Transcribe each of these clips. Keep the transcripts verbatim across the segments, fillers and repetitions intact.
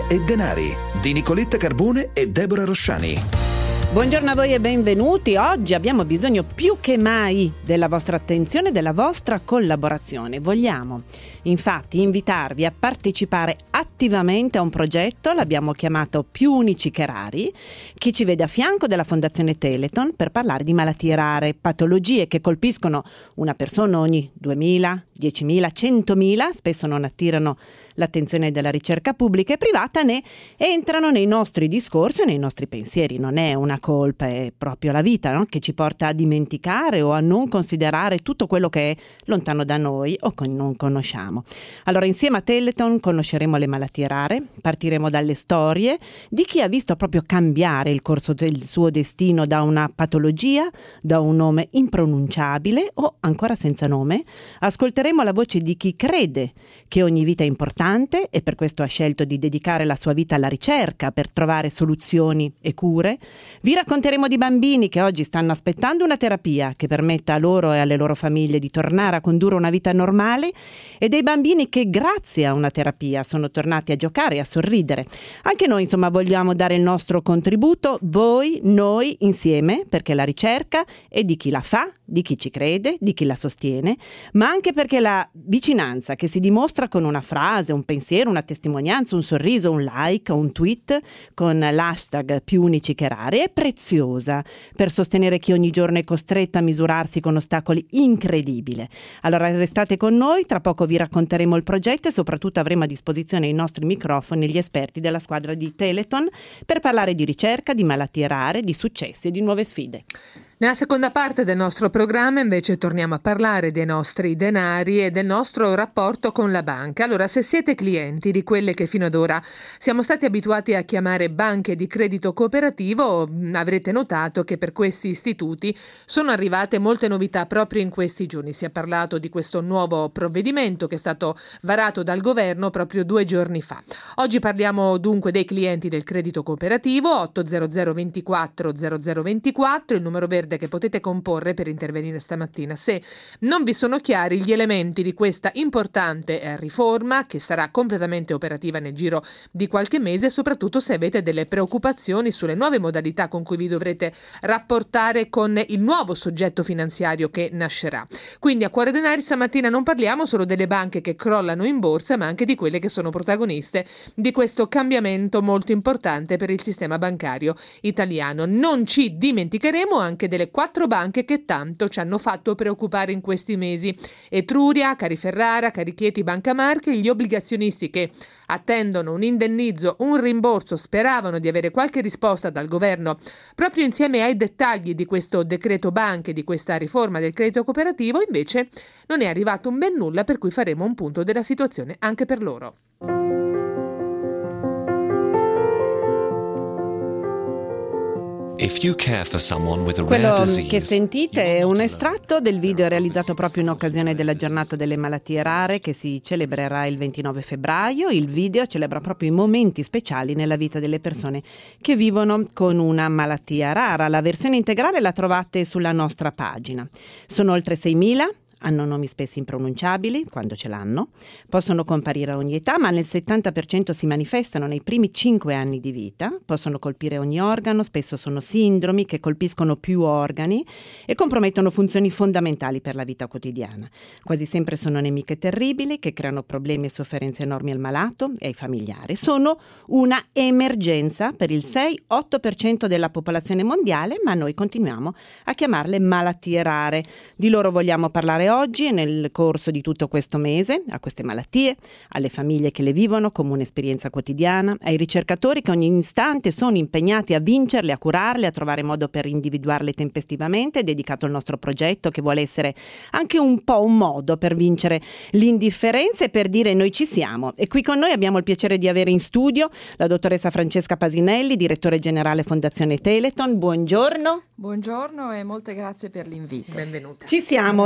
Denaro e Denari di Nicoletta Carbone e Deborah Rosciani. Buongiorno a voi e benvenuti. Oggi abbiamo bisogno più che mai della vostra attenzione e della vostra collaborazione. Vogliamo infatti invitarvi a partecipare attivamente a un progetto, l'abbiamo chiamato Più unici che rari, che ci vede a fianco della Fondazione Telethon per parlare di malattie rare, patologie che colpiscono una persona ogni duemila, diecimila, centomila, spesso non attirano l'attenzione della ricerca pubblica e privata, né entrano nei nostri discorsi e nei nostri pensieri. Non è una colpa, è proprio la vita, no? Che ci porta a dimenticare o a non considerare tutto quello che è lontano da noi o che non conosciamo. Allora, insieme a Telethon conosceremo le malattie rare, partiremo dalle storie di chi ha visto proprio cambiare il corso del suo destino da una patologia, da un nome impronunciabile o ancora senza nome. Ascolteremo la voce di chi crede che ogni vita è importante e per questo ha scelto di dedicare la sua vita alla ricerca per trovare soluzioni e cure. Vi racconteremo di bambini che oggi stanno aspettando una terapia che permetta a loro e alle loro famiglie di tornare a condurre una vita normale e dei bambini che grazie a una terapia sono tornati a giocare e a sorridere. Anche noi insomma vogliamo dare il nostro contributo, voi, noi insieme, perché la ricerca è di chi la fa, di chi ci crede, di chi la sostiene, ma anche perché la vicinanza che si dimostra con una frase, un pensiero, una testimonianza, un sorriso, un like, un tweet con l'hashtag più unici che rari è preziosa per sostenere chi ogni giorno è costretto a misurarsi con ostacoli incredibili. Allora restate con noi, tra poco vi racconteremo il progetto e soprattutto avremo a disposizione i nostri microfoni gli esperti della squadra di Telethon per parlare di ricerca, di malattie rare, di successi e di nuove sfide. Nella seconda parte del nostro programma invece torniamo a parlare dei nostri denari e del nostro rapporto con la banca. Allora, se siete clienti di quelle che fino ad ora siamo stati abituati a chiamare banche di credito cooperativo, avrete notato che per questi istituti sono arrivate molte novità proprio in questi giorni. Si è parlato di questo nuovo provvedimento che è stato varato dal governo proprio due giorni fa. Oggi parliamo dunque dei clienti del credito cooperativo. Otto zero zero ventiquattro zero zero ventiquattro, il numero verde che potete comporre per intervenire stamattina se non vi sono chiari gli elementi di questa importante eh, riforma che sarà completamente operativa nel giro di qualche mese e soprattutto se avete delle preoccupazioni sulle nuove modalità con cui vi dovrete rapportare con il nuovo soggetto finanziario che nascerà. Quindi a Cuore Denari stamattina non parliamo solo delle banche che crollano in borsa, ma anche di quelle che sono protagoniste di questo cambiamento molto importante per il sistema bancario italiano. Non ci dimenticheremo anche delle quattro banche che tanto ci hanno fatto preoccupare in questi mesi: Etruria, Cariferrara, Carichieti, Banca Marche. Gli obbligazionisti che attendono un indennizzo, un rimborso, speravano di avere qualche risposta dal governo proprio insieme ai dettagli di questo decreto banche, di questa riforma del credito cooperativo. Invece non è arrivato un ben nulla, per cui faremo un punto della situazione anche per loro. Quello che sentite è un estratto del video realizzato proprio in occasione della giornata delle malattie rare che si celebrerà il ventinove febbraio. Il video celebra proprio i momenti speciali nella vita delle persone che vivono con una malattia rara. La versione integrale la trovate sulla nostra pagina. Sono oltre seimila. Hanno nomi spesso impronunciabili, quando ce l'hanno, possono comparire a ogni età, ma nel settanta per cento si manifestano nei primi cinque anni di vita, possono colpire ogni organo, spesso sono sindromi che colpiscono più organi e compromettono funzioni fondamentali per la vita quotidiana. Quasi sempre sono nemiche terribili che creano problemi e sofferenze enormi al malato e ai familiari. Sono una emergenza per il sei otto per cento della popolazione mondiale, ma noi continuiamo a chiamarle malattie rare. Di loro vogliamo parlare oggi e nel corso di tutto questo mese, a queste malattie, alle famiglie che le vivono come un'esperienza quotidiana, ai ricercatori che ogni istante sono impegnati a vincerle, a curarle, a trovare modo per individuarle tempestivamente. È dedicato al nostro progetto che vuole essere anche un po' un modo per vincere l'indifferenza e per dire noi ci siamo. E qui con noi abbiamo il piacere di avere in studio la dottoressa Francesca Pasinelli, direttore generale Fondazione Telethon. Buongiorno. Buongiorno e molte grazie per l'invito. Benvenuta. Ci siamo, dottoressa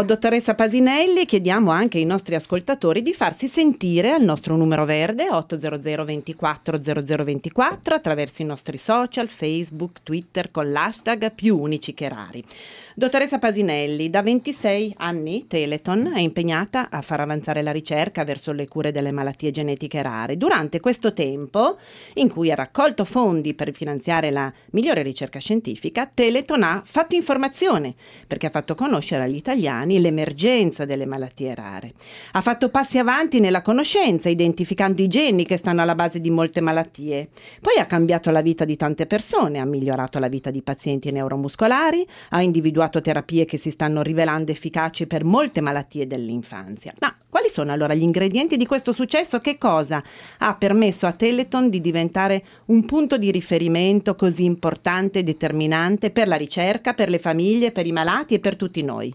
Dottoressa Pasinelli, chiediamo anche ai nostri ascoltatori di farsi sentire al nostro numero verde otto zero zero ventiquattro zero zero ventiquattro attraverso i nostri social, Facebook, Twitter con l'hashtag più unici che rari. Dottoressa Pasinelli, da ventisei anni Telethon è impegnata a far avanzare la ricerca verso le cure delle malattie genetiche rare. Durante questo tempo, in cui ha raccolto fondi per finanziare la migliore ricerca scientifica, Telethon ha fatto informazione, perché ha fatto conoscere agli italiani l'emergenza delle malattie rare. Ha fatto passi avanti nella conoscenza, identificando i geni che stanno alla base di molte malattie. Poi ha cambiato la vita di tante persone, ha migliorato la vita di pazienti neuromuscolari, ha individuato terapie che si stanno rivelando efficaci per molte malattie dell'infanzia. Ma quali sono allora gli ingredienti di questo successo? Che cosa ha permesso a Telethon di diventare un punto di riferimento così importante e determinante per la ricerca, per le famiglie, per i malati e per tutti noi?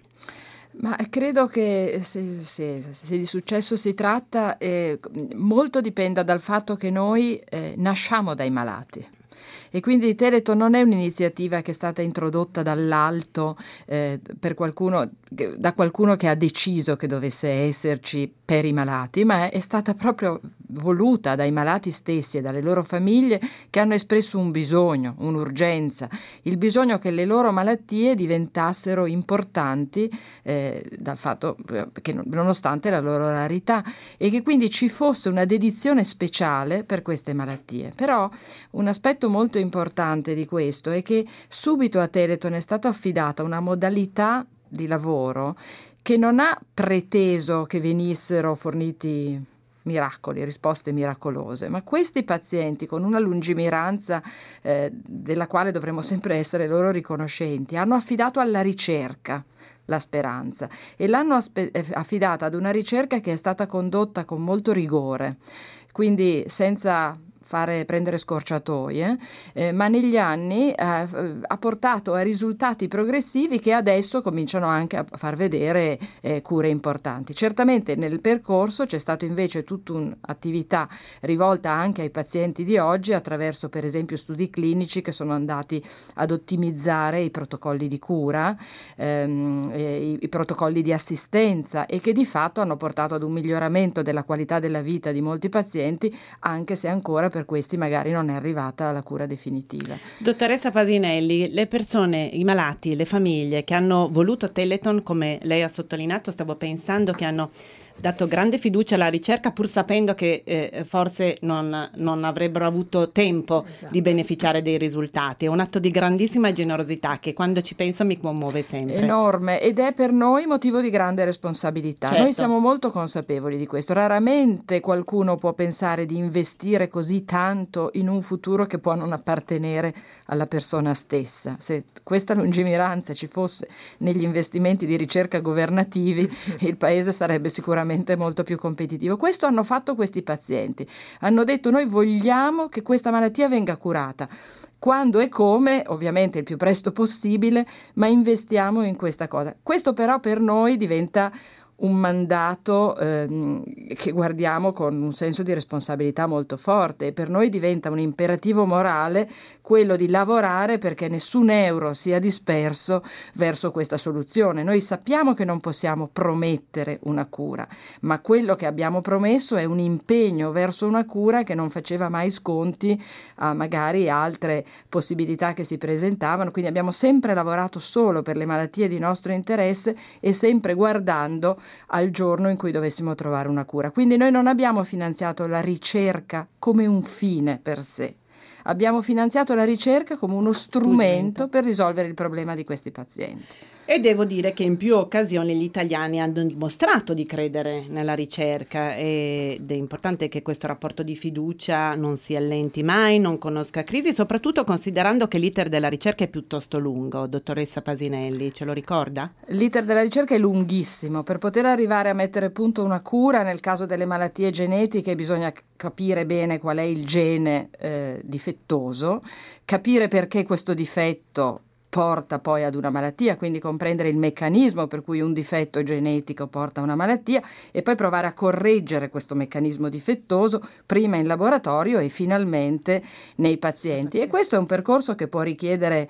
Ma credo che se, se, se di successo si tratta, eh, molto dipenda dal fatto che noi eh, nasciamo dai malati. E quindi Telethon non è un'iniziativa che è stata introdotta dall'alto eh, per qualcuno, da qualcuno che ha deciso che dovesse esserci per i malati, ma è stata proprio voluta dai malati stessi e dalle loro famiglie, che hanno espresso un bisogno, un'urgenza, il bisogno che le loro malattie diventassero importanti eh, dal fatto che nonostante la loro rarità, e che quindi ci fosse una dedizione speciale per queste malattie. Però un aspetto molto importante di questo è che subito a Telethon è stata affidata una modalità di lavoro che non ha preteso che venissero forniti miracoli, risposte miracolose, ma questi pazienti, con una lungimiranza eh, della quale dovremmo sempre essere loro riconoscenti, hanno affidato alla ricerca la speranza e l'hanno aspe- affidata ad una ricerca che è stata condotta con molto rigore, quindi senza fare prendere scorciatoie, eh, ma negli anni eh, ha portato a risultati progressivi che adesso cominciano anche a far vedere eh, cure importanti. Certamente nel percorso c'è stato invece tutta un'attività rivolta anche ai pazienti di oggi attraverso per esempio studi clinici che sono andati ad ottimizzare i protocolli di cura, ehm, i, i protocolli di assistenza, e che di fatto hanno portato ad un miglioramento della qualità della vita di molti pazienti, anche se ancora per questi magari non è arrivata la cura definitiva. Dottoressa Pasinelli, le persone, i malati, le famiglie che hanno voluto Telethon, come lei ha sottolineato, stavo pensando che hanno dato grande fiducia alla ricerca pur sapendo che eh, forse non, non avrebbero avuto tempo esatto. di beneficiare dei risultati. È un atto di grandissima generosità che quando ci penso mi commuove sempre. Enorme, ed è per noi motivo di grande responsabilità. Certo. Noi siamo molto consapevoli di questo. Raramente qualcuno può pensare di investire così tanto in un futuro che può non appartenere alla persona stessa. Se questa lungimiranza ci fosse negli investimenti di ricerca governativi, il paese sarebbe sicuramente molto più competitivo. Questo hanno fatto questi pazienti. Hanno detto: noi vogliamo che questa malattia venga curata. Quando e come, ovviamente il più presto possibile, ma investiamo in questa cosa. Questo però per noi diventa un mandato ehm, che guardiamo con un senso di responsabilità molto forte, e per noi diventa un imperativo morale quello di lavorare perché nessun euro sia disperso verso questa soluzione. Noi sappiamo che non possiamo promettere una cura, ma quello che abbiamo promesso è un impegno verso una cura che non faceva mai sconti a magari altre possibilità che si presentavano. Quindi abbiamo sempre lavorato solo per le malattie di nostro interesse e sempre guardando al giorno in cui dovessimo trovare una cura. Quindi noi non abbiamo finanziato la ricerca come un fine per sé. Abbiamo finanziato la ricerca come uno strumento per risolvere il problema di questi pazienti. E devo dire che in più occasioni gli italiani hanno dimostrato di credere nella ricerca, ed è importante che questo rapporto di fiducia non si allenti mai, non conosca crisi, soprattutto considerando che l'iter della ricerca è piuttosto lungo. Dottoressa Pasinelli, ce lo ricorda? L'iter della ricerca è lunghissimo. Per poter arrivare a mettere a punto una cura, nel caso delle malattie genetiche bisogna capire bene qual è il gene eh, difettoso, capire perché questo difetto porta poi ad una malattia, quindi comprendere il meccanismo per cui un difetto genetico porta a una malattia e poi provare a correggere questo meccanismo difettoso prima in laboratorio e finalmente nei pazienti. E questo è un percorso che può richiedere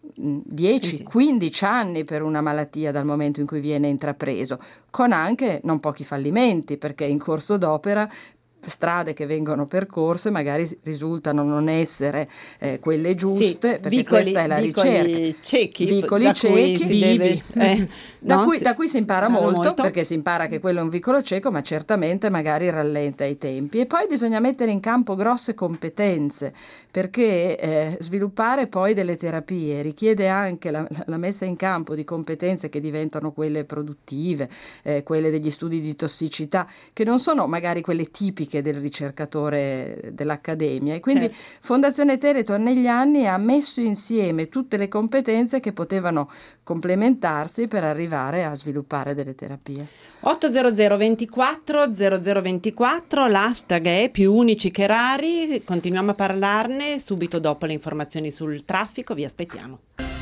dieci quindici anni per una malattia dal momento in cui viene intrapreso, con anche non pochi fallimenti, perché in corso d'opera strade che vengono percorse magari risultano non essere eh, quelle giuste, sì, perché vicoli, questa è la vicoli ricerca. Ciechi, vicoli da ciechi, cui vivi. Eh, da, no, cui, si, da cui si impara molto, molto, perché si impara che quello è un vicolo cieco, ma certamente magari rallenta i tempi. E poi bisogna mettere in campo grosse competenze, perché eh, sviluppare poi delle terapie richiede anche la, la messa in campo di competenze che diventano quelle produttive, eh, quelle degli studi di tossicità, che non sono magari quelle tipiche del ricercatore dell'accademia. E quindi certo. Fondazione Teleton negli anni ha messo insieme tutte le competenze che potevano complementarsi per arrivare a sviluppare delle terapie. otto zero zero ventiquattro zero zero ventiquattro, l'hashtag è più unici che rari, continuiamo a parlarne subito dopo le informazioni sul traffico, vi aspettiamo.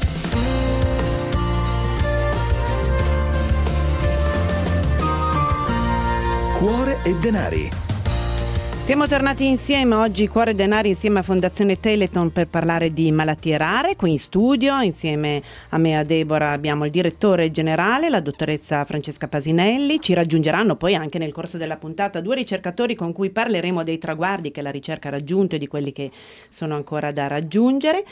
Cuore e denari. Siamo tornati insieme oggi, Cuore e Denari, insieme a Fondazione Teleton per parlare di malattie rare. Qui in studio, insieme a me e a Deborah, abbiamo il direttore generale, la dottoressa Francesca Pasinelli. Ci raggiungeranno poi anche nel corso della puntata due ricercatori con cui parleremo dei traguardi che la ricerca ha raggiunto e di quelli che sono ancora da raggiungere.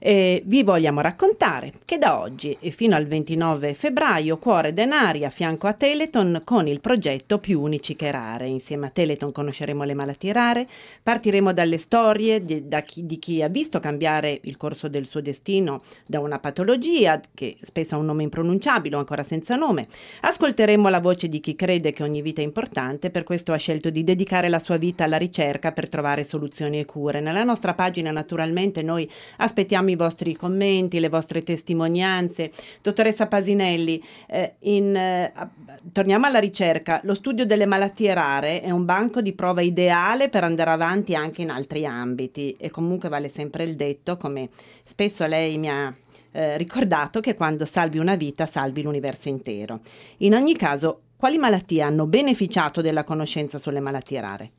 E vi vogliamo raccontare che da oggi e fino al ventinove febbraio Cuore e Denari a fianco a Teleton con il progetto Più unici che rare. Insieme a Teleton conosceremo le malattie rare, partiremo dalle storie di, da chi, di chi ha visto cambiare il corso del suo destino da una patologia che spesso ha un nome impronunciabile o ancora senza nome. Ascolteremo la voce di chi crede che ogni vita è importante, per questo ha scelto di dedicare la sua vita alla ricerca per trovare soluzioni e cure. Nella nostra pagina naturalmente noi aspettiamo i vostri commenti, le vostre testimonianze. Dottoressa Pasinelli, eh, in, eh, torniamo alla ricerca. Lo studio delle malattie rare è un banco di prova ideale per andare avanti anche in altri ambiti, e comunque vale sempre il detto, come spesso lei mi ha eh, ricordato, che quando salvi una vita salvi l'universo intero. In ogni caso, quali malattie hanno beneficiato della conoscenza sulle malattie rare?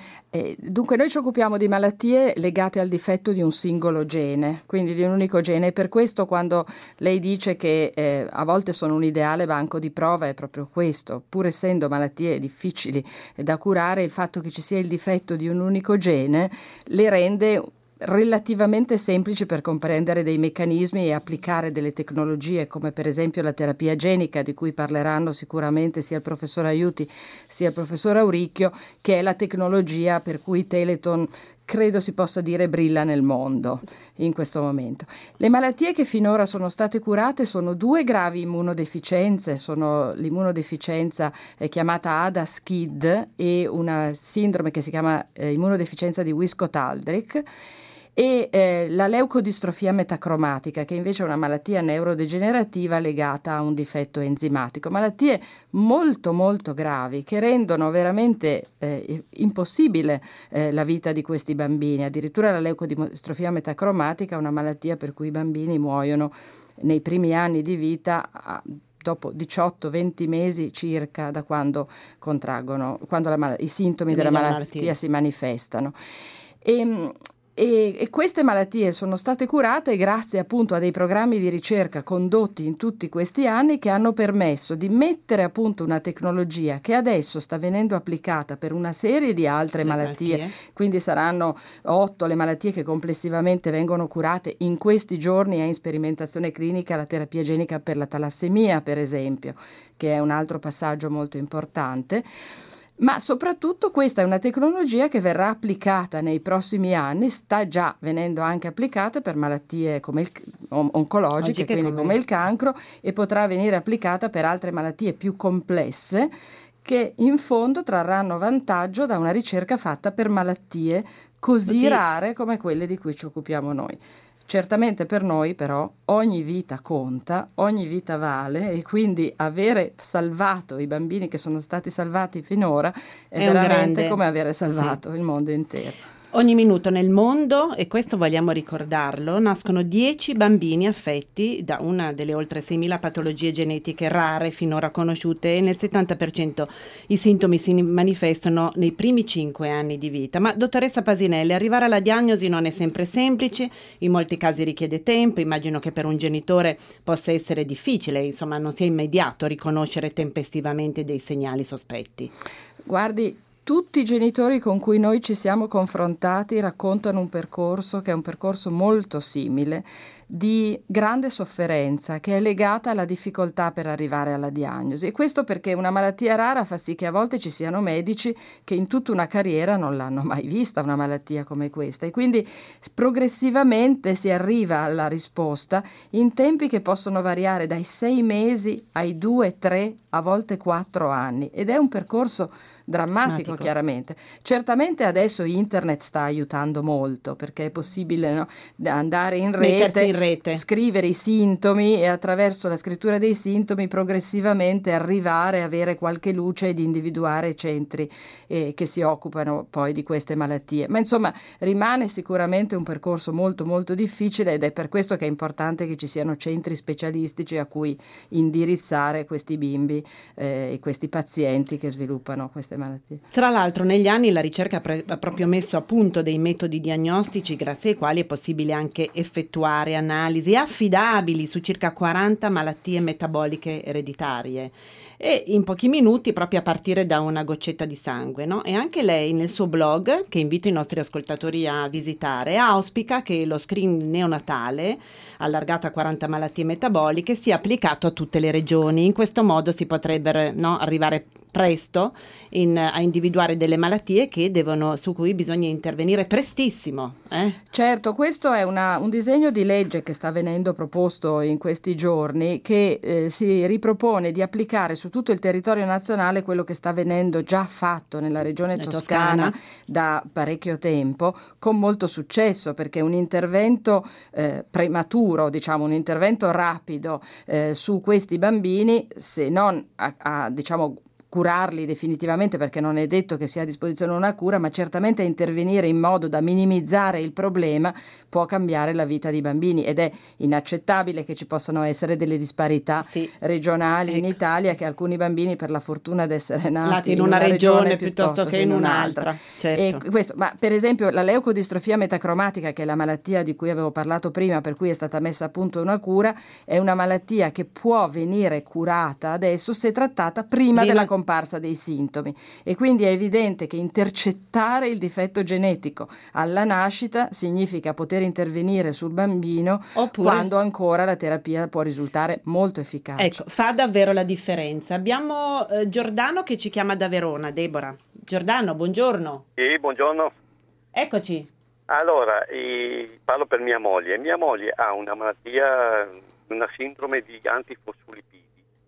Eh, dunque noi ci occupiamo di malattie legate al difetto di un singolo gene, quindi di un unico gene, e per questo quando lei dice che eh, a volte sono un ideale banco di prova è proprio questo. Pur essendo malattie difficili da curare, il fatto che ci sia il difetto di un unico gene le rende relativamente semplici per comprendere dei meccanismi e applicare delle tecnologie, come per esempio la terapia genica, di cui parleranno sicuramente sia il professor Aiuti sia il professor Auricchio, che è la tecnologia per cui Teleton credo si possa dire brilla nel mondo in questo momento. Le malattie che finora sono state curate sono due gravi immunodeficienze, sono l'immunodeficienza eh, chiamata A D A-SCID e una sindrome che si chiama eh, immunodeficienza di Wiskott-Aldrich, e eh, la leucodistrofia metacromatica, che invece è una malattia neurodegenerativa legata a un difetto enzimatico. Malattie molto molto gravi che rendono veramente eh, impossibile eh, la vita di questi bambini. Addirittura la leucodistrofia metacromatica è una malattia per cui i bambini muoiono nei primi anni di vita a, dopo diciotto venti mesi circa da quando contraggono, quando la mal- i sintomi della malattia, malattia si manifestano. E, E, e queste malattie sono state curate grazie appunto a dei programmi di ricerca condotti in tutti questi anni, che hanno permesso di mettere a punto una tecnologia che adesso sta venendo applicata per una serie di altre malattie. malattie. Quindi saranno otto le malattie che complessivamente vengono curate. In questi giorni è in sperimentazione clinica la terapia genica per la talassemia, per esempio, che è un altro passaggio molto importante. Ma soprattutto questa è una tecnologia che verrà applicata nei prossimi anni, sta già venendo anche applicata per malattie come il, oncologiche, quindi come... come il cancro, e potrà venire applicata per altre malattie più complesse che in fondo trarranno vantaggio da una ricerca fatta per malattie così Oddio. rare come quelle di cui ci occupiamo noi. Certamente per noi però ogni vita conta, ogni vita vale, e quindi avere salvato i bambini che sono stati salvati finora è, è veramente grande... come avere salvato sì. il mondo intero. Ogni minuto nel mondo, e questo vogliamo ricordarlo, nascono dieci bambini affetti da una delle oltre seimila patologie genetiche rare finora conosciute, e nel settanta per cento i sintomi si manifestano nei primi cinque anni di vita. Ma dottoressa Pasinelli, arrivare alla diagnosi non è sempre semplice, in molti casi richiede tempo, immagino che per un genitore possa essere difficile, insomma non sia immediato riconoscere tempestivamente dei segnali sospetti. Guardi, tutti i genitori con cui noi ci siamo confrontati raccontano un percorso che è un percorso molto simile, di grande sofferenza, che è legata alla difficoltà per arrivare alla diagnosi. E questo perché una malattia rara fa sì che a volte ci siano medici che in tutta una carriera non l'hanno mai vista una malattia come questa, e quindi progressivamente si arriva alla risposta in tempi che possono variare dai sei mesi ai due, tre, a volte quattro anni, ed è un percorso drammatico, Matico. Chiaramente. Certamente adesso internet sta aiutando molto, perché è possibile, no, andare in rete, in rete, scrivere i sintomi e attraverso la scrittura dei sintomi progressivamente arrivare a avere qualche luce ed individuare centri eh, che si occupano poi di queste malattie. Ma insomma rimane sicuramente un percorso molto molto difficile, ed è per questo che è importante che ci siano centri specialistici a cui indirizzare questi bimbi eh, e questi pazienti che sviluppano queste malattie. Tra l'altro negli anni la ricerca pre- ha proprio messo a punto dei metodi diagnostici grazie ai quali è possibile anche effettuare analisi affidabili su circa quaranta malattie metaboliche ereditarie, e in pochi minuti, proprio a partire da una goccetta di sangue, no? E anche lei nel suo blog, che invito i nostri ascoltatori a visitare, auspica che lo screening neonatale allargato a quaranta malattie metaboliche sia applicato a tutte le regioni. In questo modo si potrebbero, no, arrivare presto in, a individuare delle malattie che devono, su cui bisogna intervenire prestissimo. Eh? Certo, questo è una, un disegno di legge che sta venendo proposto in questi giorni, che eh, si ripropone di applicare su tutto il territorio nazionale quello che sta venendo già fatto nella regione Toscana, Toscana da parecchio tempo, con molto successo, perché un intervento eh, prematuro, diciamo un intervento rapido eh, su questi bambini, se non a, a diciamo curarli definitivamente, perché non è detto che sia a disposizione una cura, ma certamente intervenire in modo da minimizzare il problema può cambiare la vita dei bambini, ed è inaccettabile che ci possano essere delle disparità sì. regionali ecco. in Italia, che alcuni bambini, per la fortuna di essere nati, nati in, in una, una regione, regione piuttosto che in un'altra, un'altra. Certo. E questo, ma per esempio la leucodistrofia metacromatica, che è la malattia di cui avevo parlato prima, per cui è stata messa a punto una cura, è una malattia che può venire curata adesso se trattata prima, prima della comparsa dei sintomi, e quindi è evidente che intercettare il difetto genetico alla nascita significa poter intervenire sul bambino Oppure, quando ancora la terapia può risultare molto efficace. Ecco, fa davvero la differenza. Abbiamo eh, Giordano che ci chiama da Verona. Deborah. Giordano, buongiorno. Sì, buongiorno. Eccoci. Allora, eh, parlo per mia moglie. Mia moglie ha una malattia, una sindrome di antifosfolipidi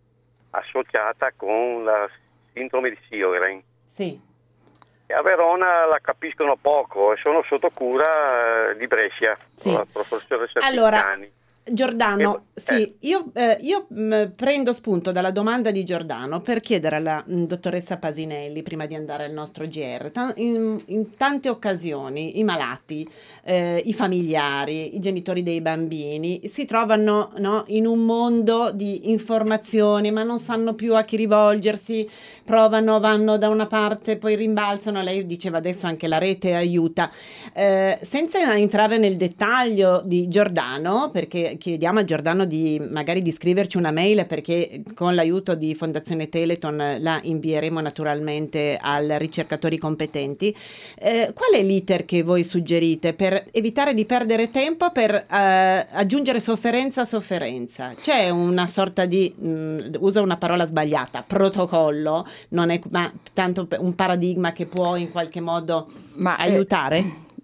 associata con la sindrome di Sjögren. Sì. E a Verona la capiscono poco e sono sotto cura eh, di Brescia, sì. con la professoressa Allora, Piccani. Giordano, eh, sì, eh. io, eh, io mh, prendo spunto dalla domanda di Giordano per chiedere alla mh, dottoressa Pasinelli, prima di andare al nostro G R, t- in, in tante occasioni i malati, eh, i familiari, i genitori dei bambini si trovano, no, in un mondo di informazioni, ma non sanno più a chi rivolgersi, provano, vanno da una parte, poi rimbalzano. Lei diceva adesso anche la rete aiuta. Eh, senza entrare nel dettaglio di Giordano, perché chiediamo a Giordano di magari di scriverci una mail, perché con l'aiuto di Fondazione Teleton la invieremo naturalmente ai ricercatori competenti. Eh, qual è l'iter che voi suggerite per evitare di perdere tempo, per eh, aggiungere sofferenza a sofferenza? C'è una sorta di, mh, uso una parola sbagliata, protocollo, non è ma tanto un paradigma che può in qualche modo ma aiutare? Eh,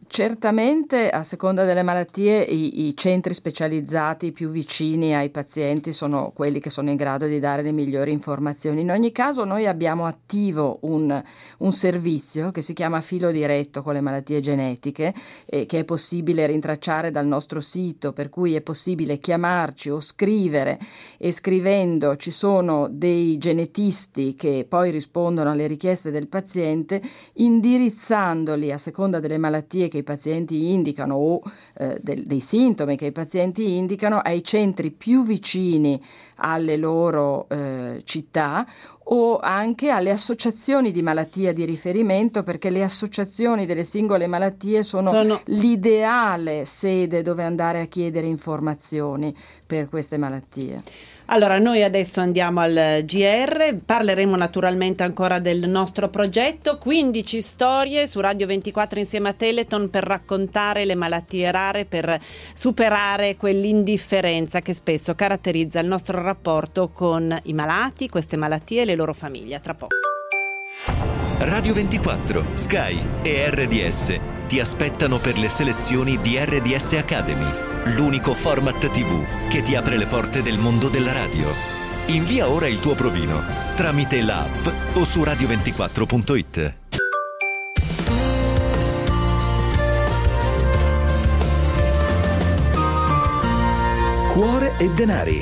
Certamente, a seconda delle malattie, i, i centri specializzati più vicini ai pazienti sono quelli che sono in grado di dare le migliori informazioni. In ogni caso, noi abbiamo attivo un, un servizio che si chiama Filo Diretto con le malattie genetiche, e che è possibile rintracciare dal nostro sito, per cui è possibile chiamarci o scrivere, e scrivendo ci sono dei genetisti che poi rispondono alle richieste del paziente, indirizzandoli a seconda delle malattie che i pazienti indicano o eh, del, dei sintomi che i pazienti indicano ai centri più vicini alle loro eh, città, o anche alle associazioni di malattia di riferimento, perché le associazioni delle singole malattie sono, sono l'ideale sede dove andare a chiedere informazioni per queste malattie. Allora, noi adesso andiamo al G R, parleremo naturalmente ancora del nostro progetto, quindici storie su Radio ventiquattro insieme a Teleton per raccontare le malattie rare, per superare quell'indifferenza che spesso caratterizza il nostro rapporto con i malati, queste malattie e le loro famiglie. Tra poco. Radio ventiquattro, Sky e R D S ti aspettano per le selezioni di R D S Academy, l'unico format tivù che ti apre le porte del mondo della radio. Invia ora il tuo provino tramite l'app o su radio ventiquattro punto it. Cuore e denari.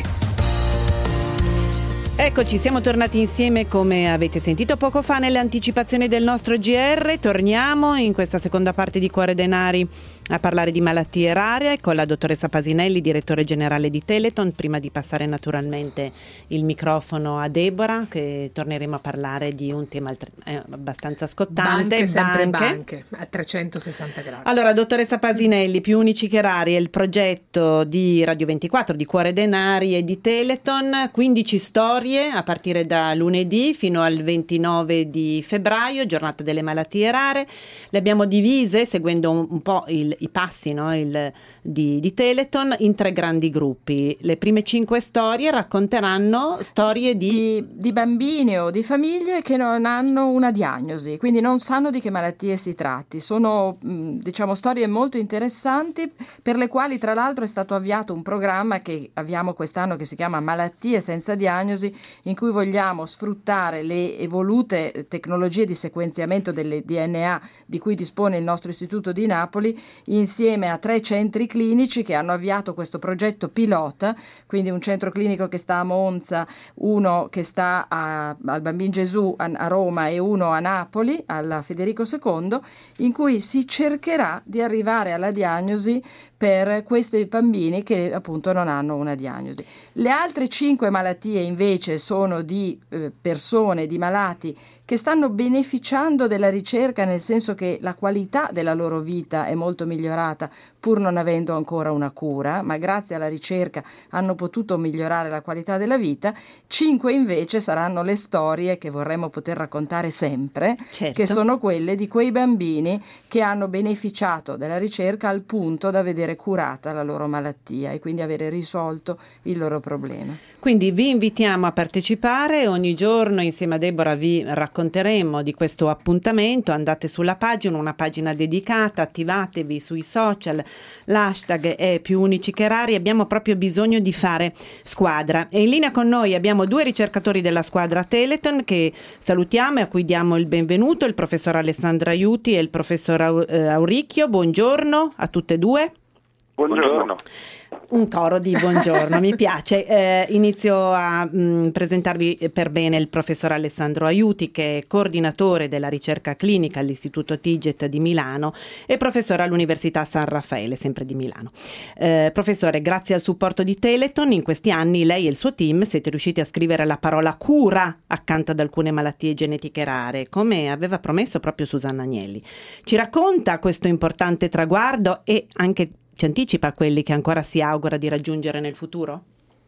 Eccoci, siamo tornati insieme come avete sentito poco fa nelle anticipazioni del nostro G R. Torniamo in questa seconda parte di Cuore Denari a parlare di malattie rare con la dottoressa Pasinelli, direttore generale di Teleton, prima di passare naturalmente il microfono a Deborah, che torneremo a parlare di un tema altre, eh, abbastanza scottante. Banche, sempre banche, a trecentosessanta gradi. Allora, dottoressa Pasinelli, Più unici che rari è il progetto di Radio ventiquattro, di Cuore Denari e di Teleton, quindici storie a partire da lunedì fino al ventinove di febbraio, giornata delle malattie rare. Le abbiamo divise, seguendo un, un po' il i passi no? il, di, di Teleton, in tre grandi gruppi. Le prime cinque storie racconteranno storie di... di di bambini o di famiglie che non hanno una diagnosi, quindi non sanno di che malattie si tratti. Sono diciamo storie molto interessanti, per le quali tra l'altro è stato avviato un programma che avviamo quest'anno che si chiama Malattie senza diagnosi, in cui vogliamo sfruttare le evolute tecnologie di sequenziamento del D N A di cui dispone il nostro istituto di Napoli, insieme a tre centri clinici che hanno avviato questo progetto pilota, quindi un centro clinico che sta a Monza, uno che sta a, al Bambin Gesù a, a Roma e uno a Napoli, alla Federico secondo, in cui si cercherà di arrivare alla diagnosi per questi bambini che appunto non hanno una diagnosi. Le altre cinque malattie invece sono di eh, persone, di malati che stanno beneficiando della ricerca, nel senso che la qualità della loro vita è molto migliorata pur non avendo ancora una cura, ma grazie alla ricerca hanno potuto migliorare la qualità della vita. Cinque invece saranno le storie che vorremmo poter raccontare sempre, certo. che sono quelle di quei bambini che hanno beneficiato della ricerca al punto da vedere curata la loro malattia e quindi avere risolto il loro problema. Quindi vi invitiamo a partecipare, ogni giorno insieme a Deborah vi racconteremo di questo appuntamento. Andate sulla pagina, una pagina dedicata, attivatevi sui social, l'hashtag è Più unici che rari. Abbiamo proprio bisogno di fare squadra e in linea con noi abbiamo due ricercatori della squadra Teleton che salutiamo e a cui diamo il benvenuto, il professor Alessandro Aiuti e il professor Auricchio. Buongiorno a tutte e due. Buongiorno. Un coro di buongiorno, mi piace. Eh, inizio a mh, presentarvi per bene il professor Alessandro Aiuti, che è coordinatore della ricerca clinica all'Istituto Tiget di Milano e professore all'Università San Raffaele, sempre di Milano. Eh, professore, grazie al supporto di Teleton, in questi anni lei e il suo team siete riusciti a scrivere la parola cura accanto ad alcune malattie genetiche rare, come aveva promesso proprio Susanna Agnelli. Ci racconta questo importante traguardo e anche ci anticipa a quelli che ancora si augura di raggiungere nel futuro?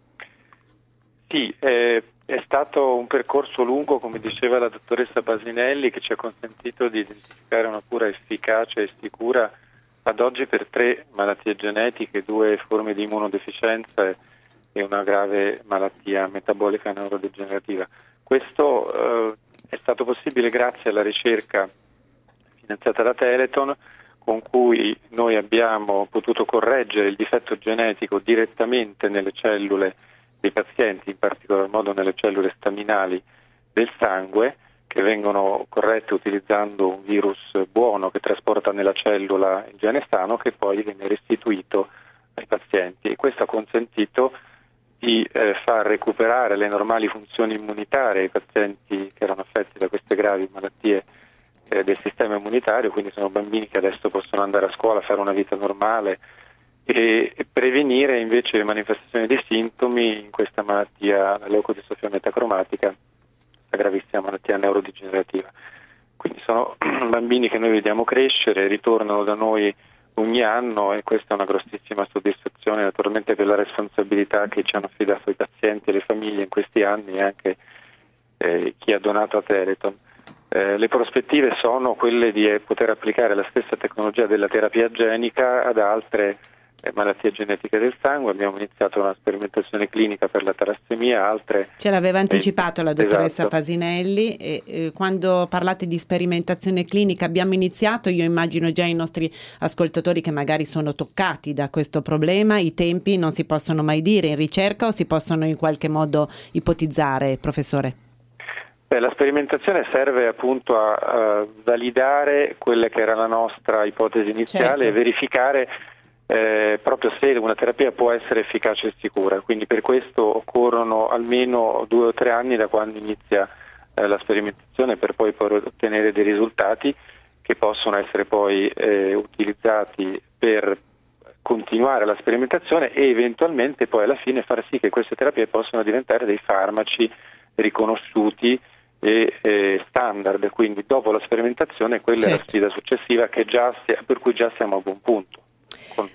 Sì, eh, è stato un percorso lungo, come diceva la dottoressa Pasinelli, che ci ha consentito di identificare una cura efficace e sicura ad oggi per tre malattie genetiche, due forme di immunodeficienza e una grave malattia metabolica neurodegenerativa. Questo eh, è stato possibile grazie alla ricerca finanziata da Teleton, con cui noi abbiamo potuto correggere il difetto genetico direttamente nelle cellule dei pazienti, in particolar modo nelle cellule staminali del sangue, che vengono corrette utilizzando un virus buono che trasporta nella cellula il gene sano, che poi viene restituito ai pazienti, e questo ha consentito di eh, far recuperare le normali funzioni immunitarie ai pazienti che erano affetti da queste gravi malattie eh, del sistema immunitario. Quindi sono bambini che adesso possono andare a scuola, fare una vita normale e, e prevenire invece le manifestazioni dei sintomi in questa malattia, la leucodistrofia metacromatica, la gravissima malattia neurodegenerativa. Quindi sono bambini che noi vediamo crescere, ritornano da noi ogni anno, e questa è una grossissima soddisfazione, naturalmente, per la responsabilità che ci hanno affidato i pazienti e le famiglie in questi anni, e anche eh, chi ha donato a Teleton. Eh, le prospettive sono quelle di eh, poter applicare la stessa tecnologia della terapia genica ad altre eh, malattie genetiche del sangue. Abbiamo iniziato una sperimentazione clinica per la talassemia, altre... Ce l'aveva anticipato la dottoressa esatto. Pasinelli, e eh, quando parlate di sperimentazione clinica abbiamo iniziato, io immagino già i nostri ascoltatori che magari sono toccati da questo problema, i tempi non si possono mai dire in ricerca, o si possono in qualche modo ipotizzare, professore? Beh, la sperimentazione serve appunto a, a validare quella che era la nostra ipotesi iniziale, certo. e verificare eh, proprio se una terapia può essere efficace e sicura. Quindi per questo occorrono almeno due o tre anni da quando inizia eh, la sperimentazione, per poi poter ottenere dei risultati che possono essere poi eh, utilizzati per continuare la sperimentazione e eventualmente poi alla fine far sì che queste terapie possano diventare dei farmaci riconosciuti e eh, standard. Quindi dopo la sperimentazione quella certo. è la sfida successiva, che già sia, per cui già siamo a buon punto. Con...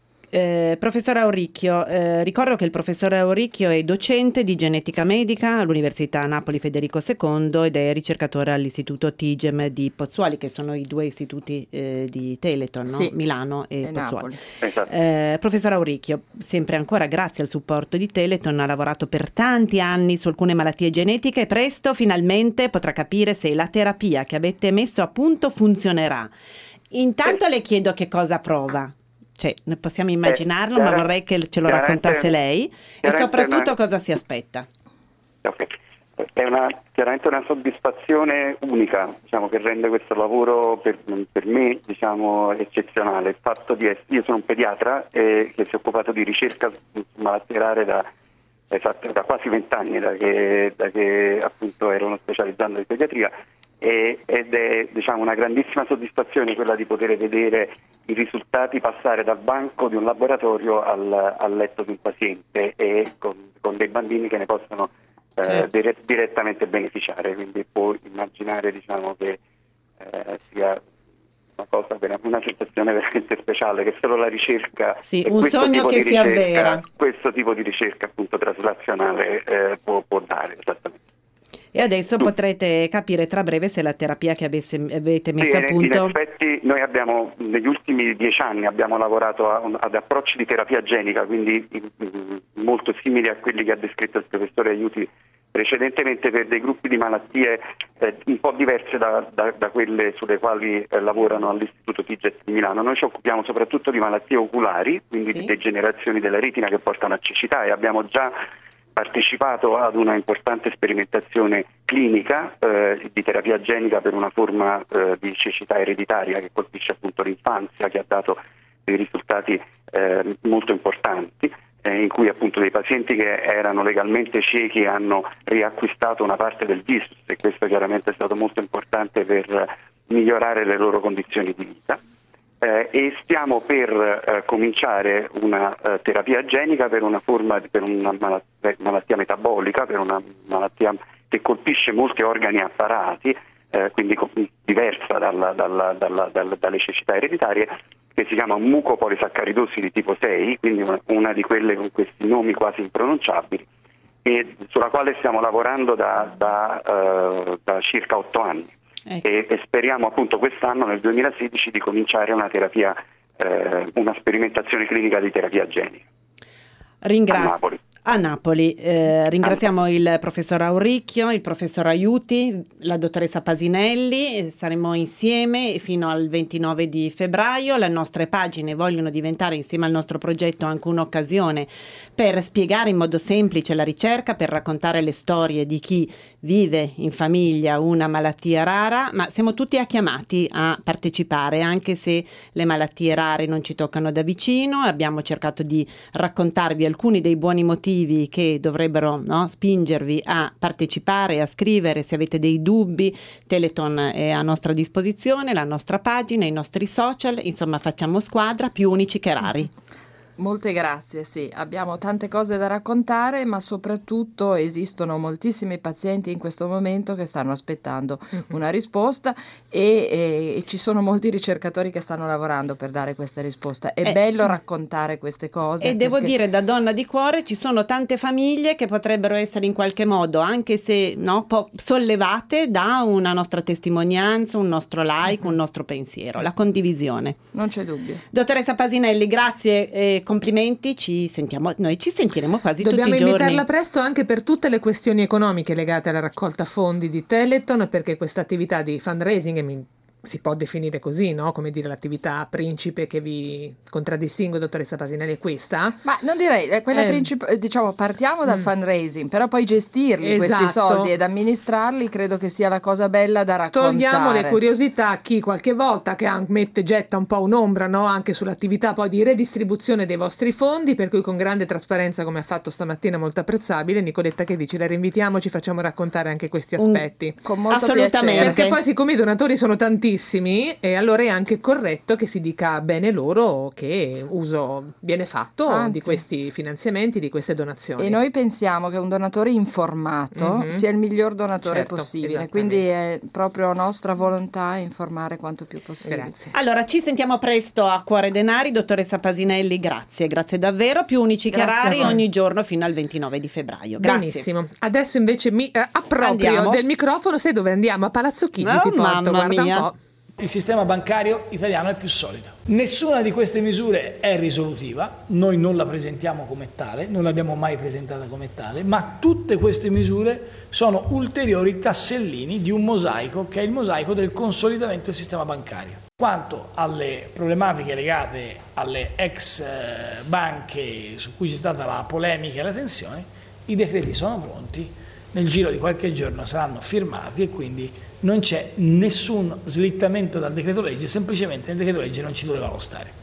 Eh, professore Auricchio, eh, ricordo che il professore Auricchio è docente di genetica medica all'Università Napoli Federico secondo ed è ricercatore all'Istituto Tigem di Pozzuoli, che sono i due istituti eh, di Teleton, no? Sì, Milano e, e Pozzuoli. Esatto. Eh, professore Auricchio, sempre ancora grazie al supporto di Teleton, ha lavorato per tanti anni su alcune malattie genetiche e presto finalmente potrà capire se la terapia che avete messo a punto funzionerà. Intanto le chiedo che cosa prova. Cioè, possiamo immaginarlo, eh, ma vorrei che ce lo raccontasse lei, e soprattutto una... cosa si aspetta. Okay. È una, chiaramente una soddisfazione unica, diciamo, che rende questo lavoro per, per me, diciamo, eccezionale. Il fatto di essere, io sono un pediatra eh, che si è occupato di ricerca su malattie rare da, esatto, da quasi vent'anni, da che, da che appunto ero uno specializzando in pediatria. E, ed è, diciamo, una grandissima soddisfazione quella di poter vedere i risultati passare dal banco di un laboratorio al, al letto di un paziente, e con, con dei bambini che ne possono eh, certo. dire, direttamente beneficiare. Quindi può immaginare, diciamo, che eh, sia una cosa, una sensazione veramente speciale, che solo la ricerca, sì, un sogno che si avvera, questo tipo di ricerca appunto traslazionale eh, può, può dare esattamente. E adesso potrete capire tra breve se la terapia che avesse, avete messo sì, a punto... In effetti noi abbiamo, negli ultimi dieci anni, abbiamo lavorato a, ad approcci di terapia genica, quindi mh, molto simili a quelli che ha descritto il professore Aiuti precedentemente, per dei gruppi di malattie eh, un po' diverse da, da, da quelle sulle quali eh, lavorano all'Istituto Tigem di Milano. Noi ci occupiamo soprattutto di malattie oculari, quindi sì. di degenerazioni della retina che portano a cecità, e abbiamo già partecipato ad una importante sperimentazione clinica eh, di terapia genica per una forma eh, di cecità ereditaria che colpisce appunto l'infanzia, che ha dato dei risultati eh, molto importanti, eh, in cui appunto dei pazienti che erano legalmente ciechi hanno riacquistato una parte del visus, e questo chiaramente è stato molto importante per migliorare le loro condizioni di vita. Eh, e stiamo per eh, cominciare una eh, terapia genica per una forma per una malattia, malattia metabolica, per una malattia che colpisce molti organi e apparati, eh, quindi co- diversa dalla, dalla, dalla, dalla, dalle cecità ereditarie, che si chiama mucopolisaccharidosi di tipo sei, quindi una, una di quelle con questi nomi quasi impronunciabili, e sulla quale stiamo lavorando da, da, uh, da circa otto anni. Ecco. E, e speriamo appunto quest'anno, nel duemilasedici, di cominciare una terapia, eh, una sperimentazione clinica di terapia genica. Ringrazio, A Napoli. Eh, ringraziamo il professor Auricchio, il professor Aiuti, la dottoressa Pasinelli. Saremo insieme fino al ventinove di febbraio. Le nostre pagine vogliono diventare, insieme al nostro progetto, anche un'occasione per spiegare in modo semplice la ricerca, per raccontare le storie di chi vive in famiglia una malattia rara, ma siamo tutti chiamati a partecipare, anche se le malattie rare non ci toccano da vicino. Abbiamo cercato di raccontarvi alcuni dei buoni motivi che dovrebbero, no, spingervi a partecipare, a scrivere. Se avete dei dubbi, Teleton è a nostra disposizione, la nostra pagina, i nostri social, insomma facciamo squadra, più unici che rari. Molte grazie, sì, abbiamo tante cose da raccontare, ma soprattutto esistono moltissimi pazienti in questo momento che stanno aspettando uh-huh. una risposta e, e, e ci sono molti ricercatori che stanno lavorando per dare questa risposta. È eh, bello raccontare queste cose. E devo perché... dire, da donna di cuore, ci sono tante famiglie che potrebbero essere in qualche modo, anche se no, po- sollevate da una nostra testimonianza, un nostro like, uh-huh. un nostro pensiero, la condivisione. Non c'è dubbio. Dottoressa Pasinelli, grazie. Eh, complimenti, ci sentiamo, noi ci sentiremo quasi Dobbiamo tutti i giorni. Dobbiamo invitarla presto anche per tutte le questioni economiche legate alla raccolta fondi di Teleton, perché questa attività di fundraising mi si può definire così, no? Come dire, l'attività principe che vi contraddistingue, dottoressa Pasinelli, è questa? Ma non direi, quella eh, principe, diciamo, partiamo dal mm. fundraising, però poi gestirli esatto. questi soldi ed amministrarli credo che sia la cosa bella da raccontare. Togliamo le curiosità a chi qualche volta che mette, getta un po' un'ombra, no? Anche sull'attività poi di redistribuzione dei vostri fondi, per cui con grande trasparenza, come ha fatto stamattina, molto apprezzabile, Nicoletta che dice, la rinvitiamo, ci facciamo raccontare anche questi aspetti. Mm, con molto assolutamente piacere. Perché poi siccome i donatori sono tantissimi, e allora è anche corretto che si dica bene loro che uso viene fatto Anzi. di questi finanziamenti, di queste donazioni. E noi pensiamo che un donatore informato mm-hmm. sia il miglior donatore certo, possibile, quindi è proprio nostra volontà informare quanto più possibile. Grazie. Allora ci sentiamo presto a Cuore Denari, dottoressa Pasinelli, grazie, grazie davvero, più unici che rari ogni giorno fino al ventinove di febbraio. Grazie. Benissimo, adesso invece mi eh, approprio Andiamo. del microfono, sai dove andiamo? A Palazzo Chigi oh, ti porto, mamma guarda mia. un po'. Il sistema bancario italiano è più solido. Nessuna di queste misure è risolutiva, noi non la presentiamo come tale, non l'abbiamo mai presentata come tale, ma tutte queste misure sono ulteriori tassellini di un mosaico che è il mosaico del consolidamento del sistema bancario. Quanto alle problematiche legate alle ex banche su cui c'è stata la polemica e la tensione, i decreti sono pronti, nel giro di qualche giorno saranno firmati e quindi non c'è nessun slittamento dal decreto legge, semplicemente nel decreto legge non ci dovevamo stare.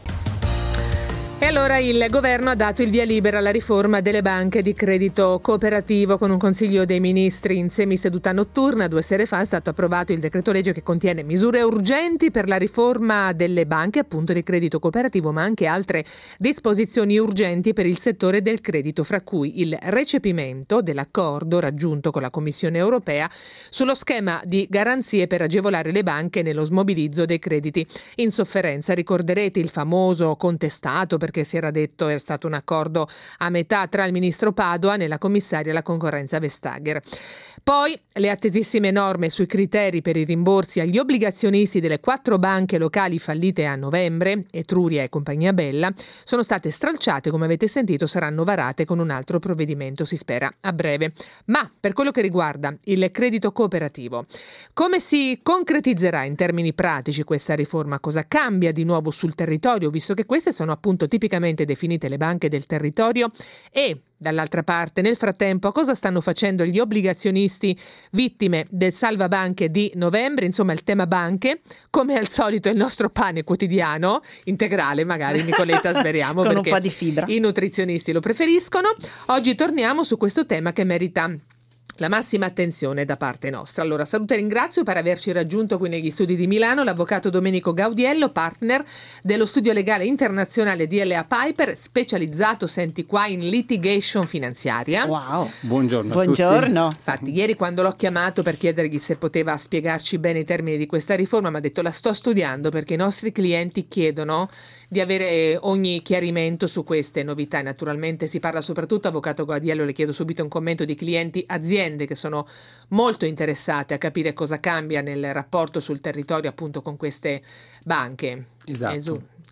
E allora il governo ha dato il via libera alla riforma delle banche di credito cooperativo con un consiglio dei ministri in semiseduta notturna. Due sere fa è stato approvato il decreto legge che contiene misure urgenti per la riforma delle banche appunto di credito cooperativo, ma anche altre disposizioni urgenti per il settore del credito, fra cui il recepimento dell'accordo raggiunto con la Commissione europea sullo schema di garanzie per agevolare le banche nello smobilizzo dei crediti in sofferenza. Ricorderete il famoso contestato, perché si era detto è stato un accordo a metà tra il ministro Padoan e la commissaria alla concorrenza Vestager. Poi le attesissime norme sui criteri per i rimborsi agli obbligazionisti delle quattro banche locali fallite a novembre, Etruria e Compagnia Bella, sono state stralciate, come avete sentito saranno varate con un altro provvedimento, si spera a breve. Ma per quello che riguarda il credito cooperativo, come si concretizzerà in termini pratici questa riforma? Cosa cambia di nuovo sul territorio, visto che queste sono appunto tipicamente definite le banche del territorio? E dall'altra parte, nel frattempo, cosa stanno facendo gli obbligazionisti vittime del salvabanche di novembre? Insomma, il tema banche, come al solito, è il nostro pane quotidiano, integrale magari, Nicoletta, speriamo, con perché un po' di fibra. I nutrizionisti lo preferiscono. Oggi torniamo su questo tema che merita la massima attenzione da parte nostra. Allora saluto e ringrazio per averci raggiunto qui negli studi di Milano l'avvocato Domenico Gaudiello, partner dello studio legale internazionale D L A Piper, specializzato, senti qua, in litigation finanziaria. Wow. Buongiorno a Buongiorno. tutti. Infatti ieri quando l'ho chiamato per chiedergli se poteva spiegarci bene i termini di questa riforma mi ha detto la sto studiando perché i nostri clienti chiedono di avere ogni chiarimento su queste novità. Naturalmente si parla soprattutto, avvocato Gaudiello, le chiedo subito un commento, di clienti aziende che sono molto interessate a capire cosa cambia nel rapporto sul territorio appunto con queste banche. Esatto. Esu.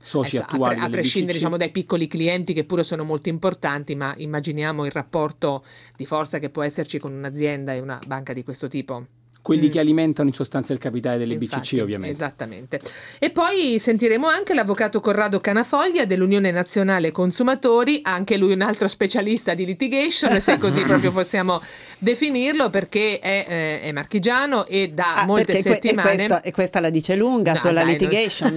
soci Adesso, attuali a, pre- a prescindere diciamo, dai piccoli clienti che pure sono molto importanti, ma immaginiamo il rapporto di forza che può esserci con un'azienda e una banca di questo tipo. Quelli Mm. che alimentano in sostanza il capitale delle Infatti, B C C, ovviamente. Esattamente. E poi sentiremo anche l'avvocato Corrado Canafoglia dell'Unione Nazionale Consumatori, anche lui un altro specialista di litigation, se così proprio possiamo definirlo, perché è, eh, è marchigiano e da Ah, molte perché que- settimane... E questa, e questa la dice lunga No, sulla dai, non- litigation.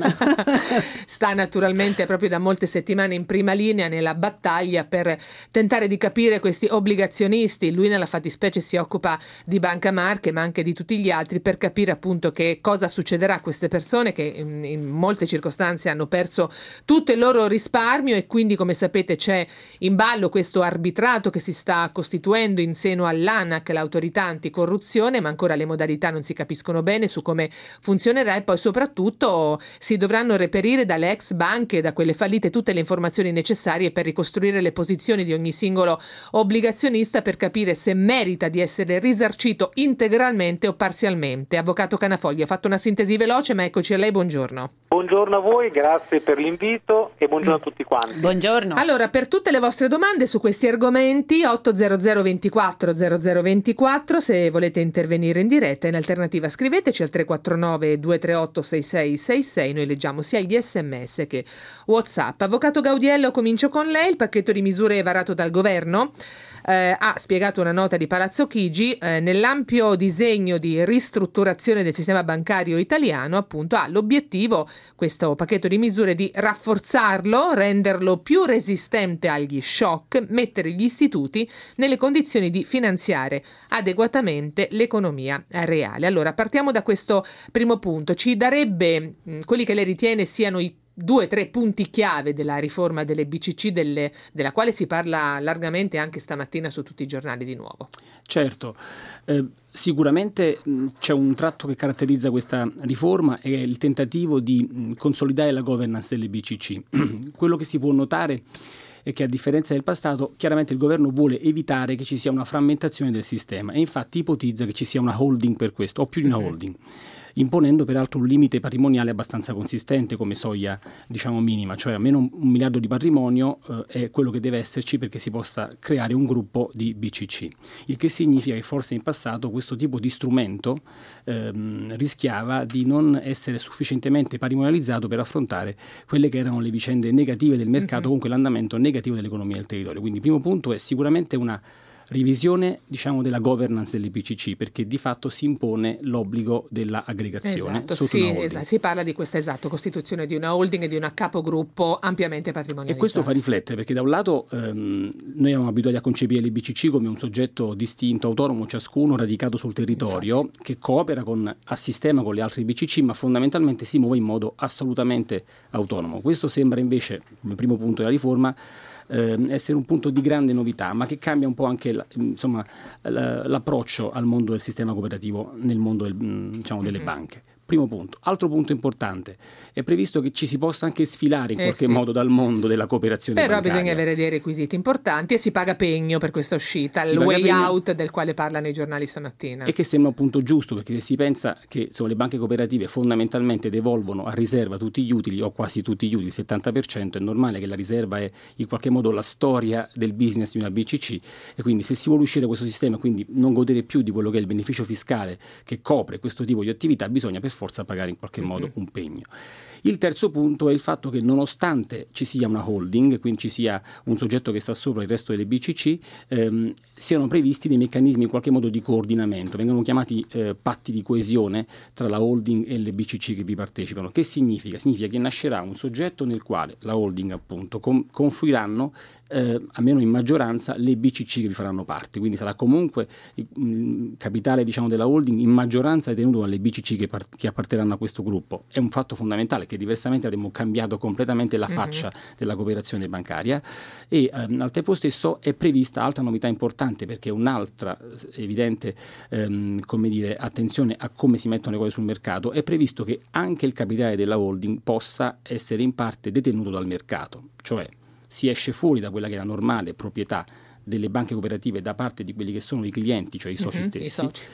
sta naturalmente proprio da molte settimane in prima linea nella battaglia per tentare di capire questi obbligazionisti. Lui nella fattispecie si occupa di Banca Marche, ma anche di tutti gli altri, per capire appunto che cosa succederà a queste persone che in, in molte circostanze hanno perso tutto il loro risparmio, e quindi, come sapete, c'è in ballo questo arbitrato che si sta costituendo in seno all'ANAC, l'autorità anticorruzione, ma ancora le modalità non si capiscono bene su come funzionerà, e poi soprattutto si dovranno reperire dalle ex banche, da quelle fallite, tutte le informazioni necessarie per ricostruire le posizioni di ogni singolo obbligazionista, per capire se merita di essere risarcito integralmente o parzialmente. Avvocato Canafoglia, ha fatto una sintesi veloce, ma eccoci a lei, buongiorno. Buongiorno a voi, grazie per l'invito e buongiorno mm. a tutti quanti. Buongiorno. Allora, per tutte le vostre domande su questi argomenti, otto zero zero ventiquattro zero zero ventiquattro, se volete intervenire in diretta, in alternativa scriveteci al tre quattro nove due tre otto sei sei sei sei, noi leggiamo sia gli sms che WhatsApp. Avvocato Gaudiello, comincio con lei. Il pacchetto di misure varato dal governo Eh, ha spiegato una nota di Palazzo Chigi, eh, nell'ampio disegno di ristrutturazione del sistema bancario italiano, appunto, ha l'obiettivo, questo pacchetto di misure, di rafforzarlo, renderlo più resistente agli shock, mettere gli istituti nelle condizioni di finanziare adeguatamente l'economia reale. Allora, partiamo da questo primo punto. Ci darebbe mh, quelli che lei ritiene siano i due o tre punti chiave della riforma delle B C C, delle, della quale si parla largamente anche stamattina su tutti i giornali di nuovo. Certo, eh, sicuramente mh, c'è un tratto che caratterizza questa riforma, è il tentativo di mh, consolidare la governance delle B C C. Quello che si può notare è che, a differenza del passato, chiaramente il governo vuole evitare che ci sia una frammentazione del sistema, e infatti ipotizza che ci sia una holding per questo, o più di una holding, imponendo peraltro un limite patrimoniale abbastanza consistente come soglia, diciamo, minima, cioè almeno un, un miliardo di patrimonio eh, è quello che deve esserci perché si possa creare un gruppo di B C C, il che significa che forse in passato questo tipo di strumento ehm, rischiava di non essere sufficientemente patrimonializzato per affrontare quelle che erano le vicende negative del mercato, mm-hmm. comunque l'andamento negativo dell'economia del territorio. Quindi il primo punto è sicuramente una revisione, diciamo, della governance delle B C C, perché di fatto si impone l'obbligo della aggregazione. Esatto, sotto sì, una holding. esatto, si parla di questa esatto costituzione di una holding e di una capogruppo ampiamente patrimonializzato. E questo fa riflettere, perché da un lato ehm, noi eravamo abituati a concepire le B C C come un soggetto distinto, autonomo, ciascuno radicato sul territorio, infatti, che coopera con, a sistema con le altre B C C, ma fondamentalmente si muove in modo assolutamente autonomo. Questo sembra invece, come primo punto della riforma, ehm, essere un punto di grande novità, ma che cambia un po' anche la, insomma, la, l'approccio al mondo del sistema cooperativo nel mondo del, diciamo, delle mm-hmm. banche. Primo punto. Altro punto importante, è previsto che ci si possa anche sfilare in eh qualche sì. modo dal mondo della cooperazione Però bancaria. bisogna avere dei requisiti importanti e si paga pegno per questa uscita, si il way pegno, out del quale parlano i giornali stamattina. E che sembra appunto giusto, perché se si pensa che, insomma, le banche cooperative fondamentalmente devolvono a riserva tutti gli utili, o quasi tutti gli utili, il settanta per cento, è normale che la riserva è in qualche modo la storia del business di una B C C, e quindi se si vuole uscire da questo sistema e quindi non godere più di quello che è il beneficio fiscale che copre questo tipo di attività, bisogna per forza pagare in qualche modo un pegno. Il terzo punto è il fatto che, nonostante ci sia una holding, quindi ci sia un soggetto che sta sopra il resto delle B C C, ehm, siano previsti dei meccanismi in qualche modo di coordinamento, vengono chiamati eh, patti di coesione tra la holding e le B C C che vi partecipano. Che significa? Significa che nascerà un soggetto nel quale la holding, appunto, com- confluiranno eh, almeno in maggioranza le B C C che vi faranno parte, quindi sarà comunque il, il capitale, diciamo, della holding in maggioranza detenuto dalle B C C che, par- che apparterranno a questo gruppo. È un fatto fondamentale, che diversamente avremmo cambiato completamente la faccia mm-hmm. della cooperazione bancaria. E ehm, al tempo stesso è prevista altra novità importante, perché un'altra evidente ehm, come dire, attenzione a come si mettono le cose sul mercato, è previsto che anche il capitale della holding possa essere in parte detenuto dal mercato, cioè si esce fuori da quella che è la normale proprietà delle banche cooperative da parte di quelli che sono i clienti, cioè i soci mm-hmm, stessi. I soci.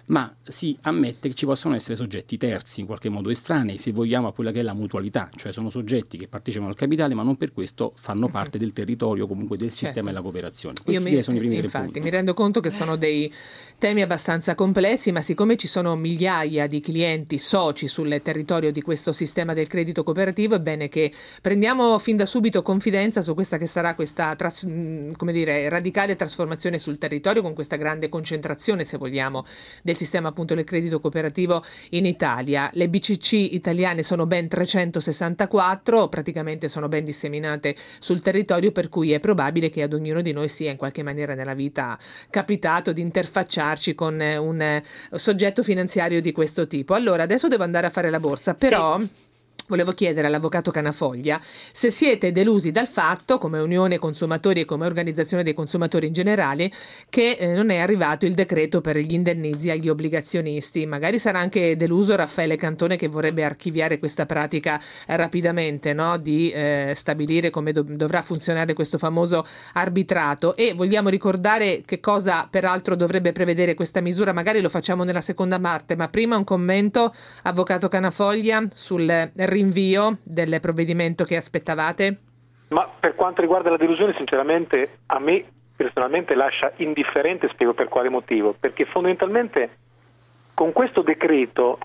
ma si ammette che ci possono essere soggetti terzi, in qualche modo estranei, se vogliamo, a quella che è la mutualità, cioè sono soggetti che partecipano al capitale ma non per questo fanno parte del territorio, comunque del Certo. sistema della cooperazione. Io Questi mi, sono i primi tre infatti punti. mi rendo conto che sono dei temi abbastanza complessi, ma siccome ci sono migliaia di clienti soci sul territorio di questo sistema del credito cooperativo, è bene che prendiamo fin da subito confidenza su questa che sarà questa tras- come dire, radicale trasformazione sul territorio, con questa grande concentrazione, se vogliamo, del sistema appunto del credito cooperativo in Italia. Le B C C italiane sono ben trecentosessantaquattro, praticamente sono ben disseminate sul territorio, per cui è probabile che ad ognuno di noi sia in qualche maniera nella vita capitato di interfacciarci con un soggetto finanziario di questo tipo. Allora, adesso devo andare a fare la borsa, però... Sì. Volevo chiedere all'avvocato Canafoglia se siete delusi dal fatto, come Unione Consumatori e come organizzazione dei consumatori in generale, che eh, non è arrivato il decreto per gli indennizi agli obbligazionisti. Magari sarà anche deluso Raffaele Cantone, che vorrebbe archiviare questa pratica eh, rapidamente, no? Di eh, stabilire come do- dovrà funzionare questo famoso arbitrato. E vogliamo ricordare che cosa peraltro dovrebbe prevedere questa misura. Magari lo facciamo nella seconda parte, ma prima un commento, avvocato Canafoglia, sul rinvio del provvedimento che aspettavate? Ma per quanto riguarda la delusione, sinceramente a me personalmente lascia indifferente, spiego per quale motivo, perché fondamentalmente con questo decreto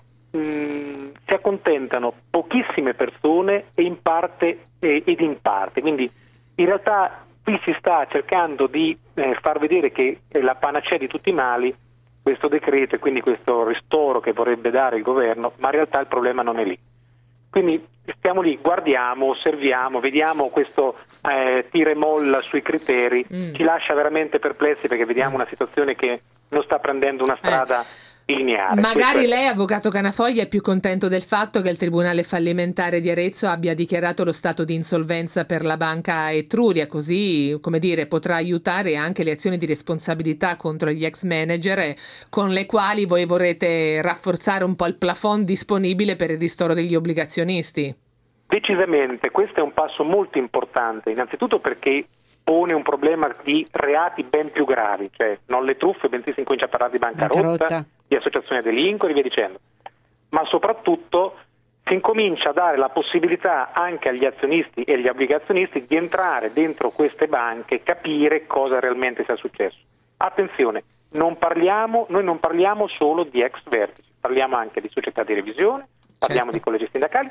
mh, si accontentano pochissime persone e in parte eh, ed in parte, quindi in realtà qui si sta cercando di eh, far vedere che è la panacea di tutti i mali questo decreto e quindi questo ristoro che vorrebbe dare il governo, ma in realtà il problema non è lì. Quindi stiamo lì, guardiamo, osserviamo, vediamo questo eh, tira e molla sui criteri, mm. ci lascia veramente perplessi perché vediamo una situazione che non sta prendendo una strada eh. lineare. Magari Questo lei, avvocato Canafoglia, è più contento del fatto che il Tribunale fallimentare di Arezzo abbia dichiarato lo stato di insolvenza per la banca Etruria, così, come dire, potrà aiutare anche le azioni di responsabilità contro gli ex manager, con le quali voi vorrete rafforzare un po' il plafond disponibile per il ristoro degli obbligazionisti. Decisamente, questo è un passo molto importante, innanzitutto perché pone un problema di reati ben più gravi, cioè non le truffe, bensì si incomincia a parlare di bancarotta, bancarotta. di associazione a delinquere e via dicendo, ma soprattutto si incomincia a dare la possibilità anche agli azionisti e agli obbligazionisti di entrare dentro queste banche e capire cosa realmente sia successo. Attenzione, non parliamo, noi non parliamo solo di ex vertici, parliamo anche di società di revisione, parliamo Certo. di collegi sindacali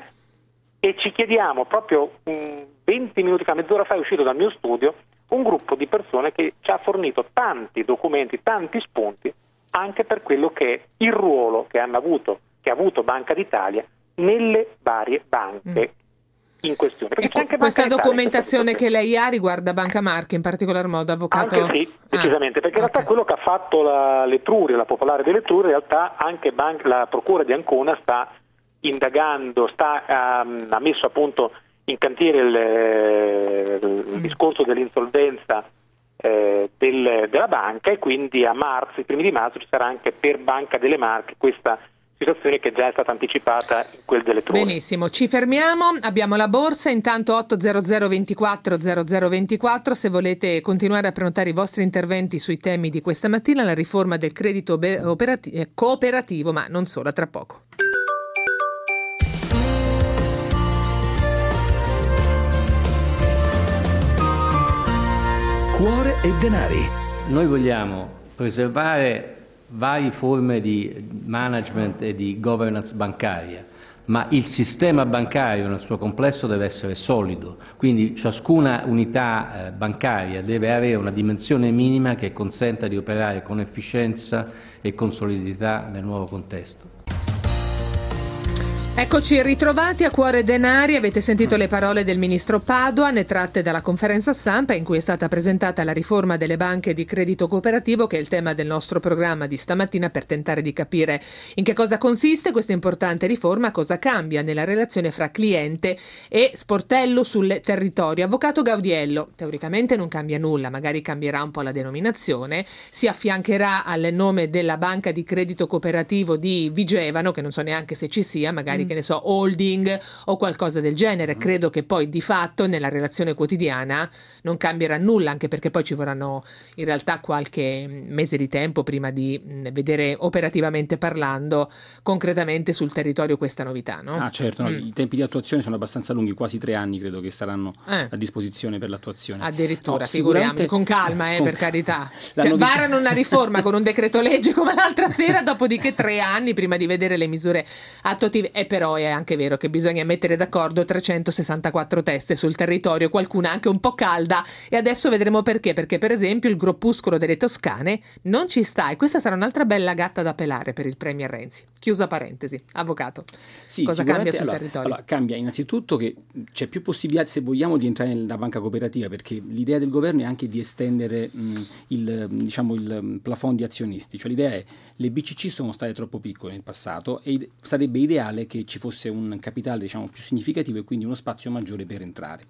e ci chiediamo proprio mh, venti minuti fa, mezz'ora fa è uscito dal mio studio un gruppo di persone che ci ha fornito tanti documenti, tanti spunti anche per quello che è il ruolo che hanno avuto, che ha avuto Banca d'Italia nelle varie banche mm. in questione. Perché c'è anche questa Banca documentazione d'Italia, che lei ha riguarda Banca Marche in particolar modo, avvocato? Anche sì, decisamente, ah, perché in realtà okay. quello che ha fatto la, l'Etruria, la Popolare dell'Etruria, in realtà anche ban- la Procura di Ancona sta indagando, sta, um, ha messo appunto in cantiere il, il discorso dell'insolvenza eh, del, della banca e quindi a marzo, i primi di marzo, ci sarà anche per Banca delle Marche questa situazione che già è stata anticipata in quel delle Etruria. Benissimo, ci fermiamo, abbiamo la borsa, intanto otto zero zero ventiquattro zero zero ventiquattro, se volete continuare a prenotare i vostri interventi sui temi di questa mattina, la riforma del credito be- operati- eh, cooperativo, ma non solo, a tra poco. Cuore e denari. Noi vogliamo preservare varie forme di management e di governance bancaria, ma il sistema bancario nel suo complesso deve essere solido, quindi ciascuna unità eh, bancaria deve avere una dimensione minima che consenta di operare con efficienza e con solidità nel nuovo contesto. Eccoci ritrovati a Cuore Denari, avete sentito le parole del ministro Padoan tratte dalla conferenza stampa in cui è stata presentata la riforma delle banche di credito cooperativo, che è il tema del nostro programma di stamattina, per tentare di capire in che cosa consiste questa importante riforma, cosa cambia nella relazione fra cliente e sportello sul territorio. Avvocato Gaudiello, teoricamente non cambia nulla, magari cambierà un po' la denominazione, si affiancherà al nome della banca di credito cooperativo di Vigevano, che non so neanche se ci sia, magari magari, che ne so, holding o qualcosa del genere. Credo che poi di fatto nella relazione quotidiana non cambierà nulla, anche perché poi ci vorranno in realtà qualche mese di tempo prima di mh, vedere operativamente parlando concretamente sul territorio questa novità, no? Ah, certo, no, Mm. i tempi di attuazione sono abbastanza lunghi, quasi tre anni credo che saranno Eh. a disposizione per l'attuazione. Addirittura, No, figuriamoci, sicuramente- con calma, eh, con- per carità. La Cioè, novità- varano una riforma con un decreto legge come l'altra sera, dopodiché tre anni prima di vedere le misure attuative. E però è anche vero che bisogna mettere d'accordo trecentosessantaquattro teste sul territorio, qualcuna anche un po' calda, e adesso vedremo perché, perché per esempio il gruppuscolo delle Toscane non ci sta, e questa sarà un'altra bella gatta da pelare per il Premier Renzi. Chiusa parentesi. Avvocato, Sì, cosa sicuramente, cambia sul allora, territorio? allora, cambia innanzitutto che c'è più possibilità, se vogliamo, di entrare nella banca cooperativa, perché l'idea del governo è anche di estendere mh, il, diciamo, il mh, plafond di azionisti. Cioè l'idea è le B C C sono state troppo piccole nel passato e ide- sarebbe ideale che ci fosse un capitale, diciamo, più significativo e quindi uno spazio maggiore per entrare.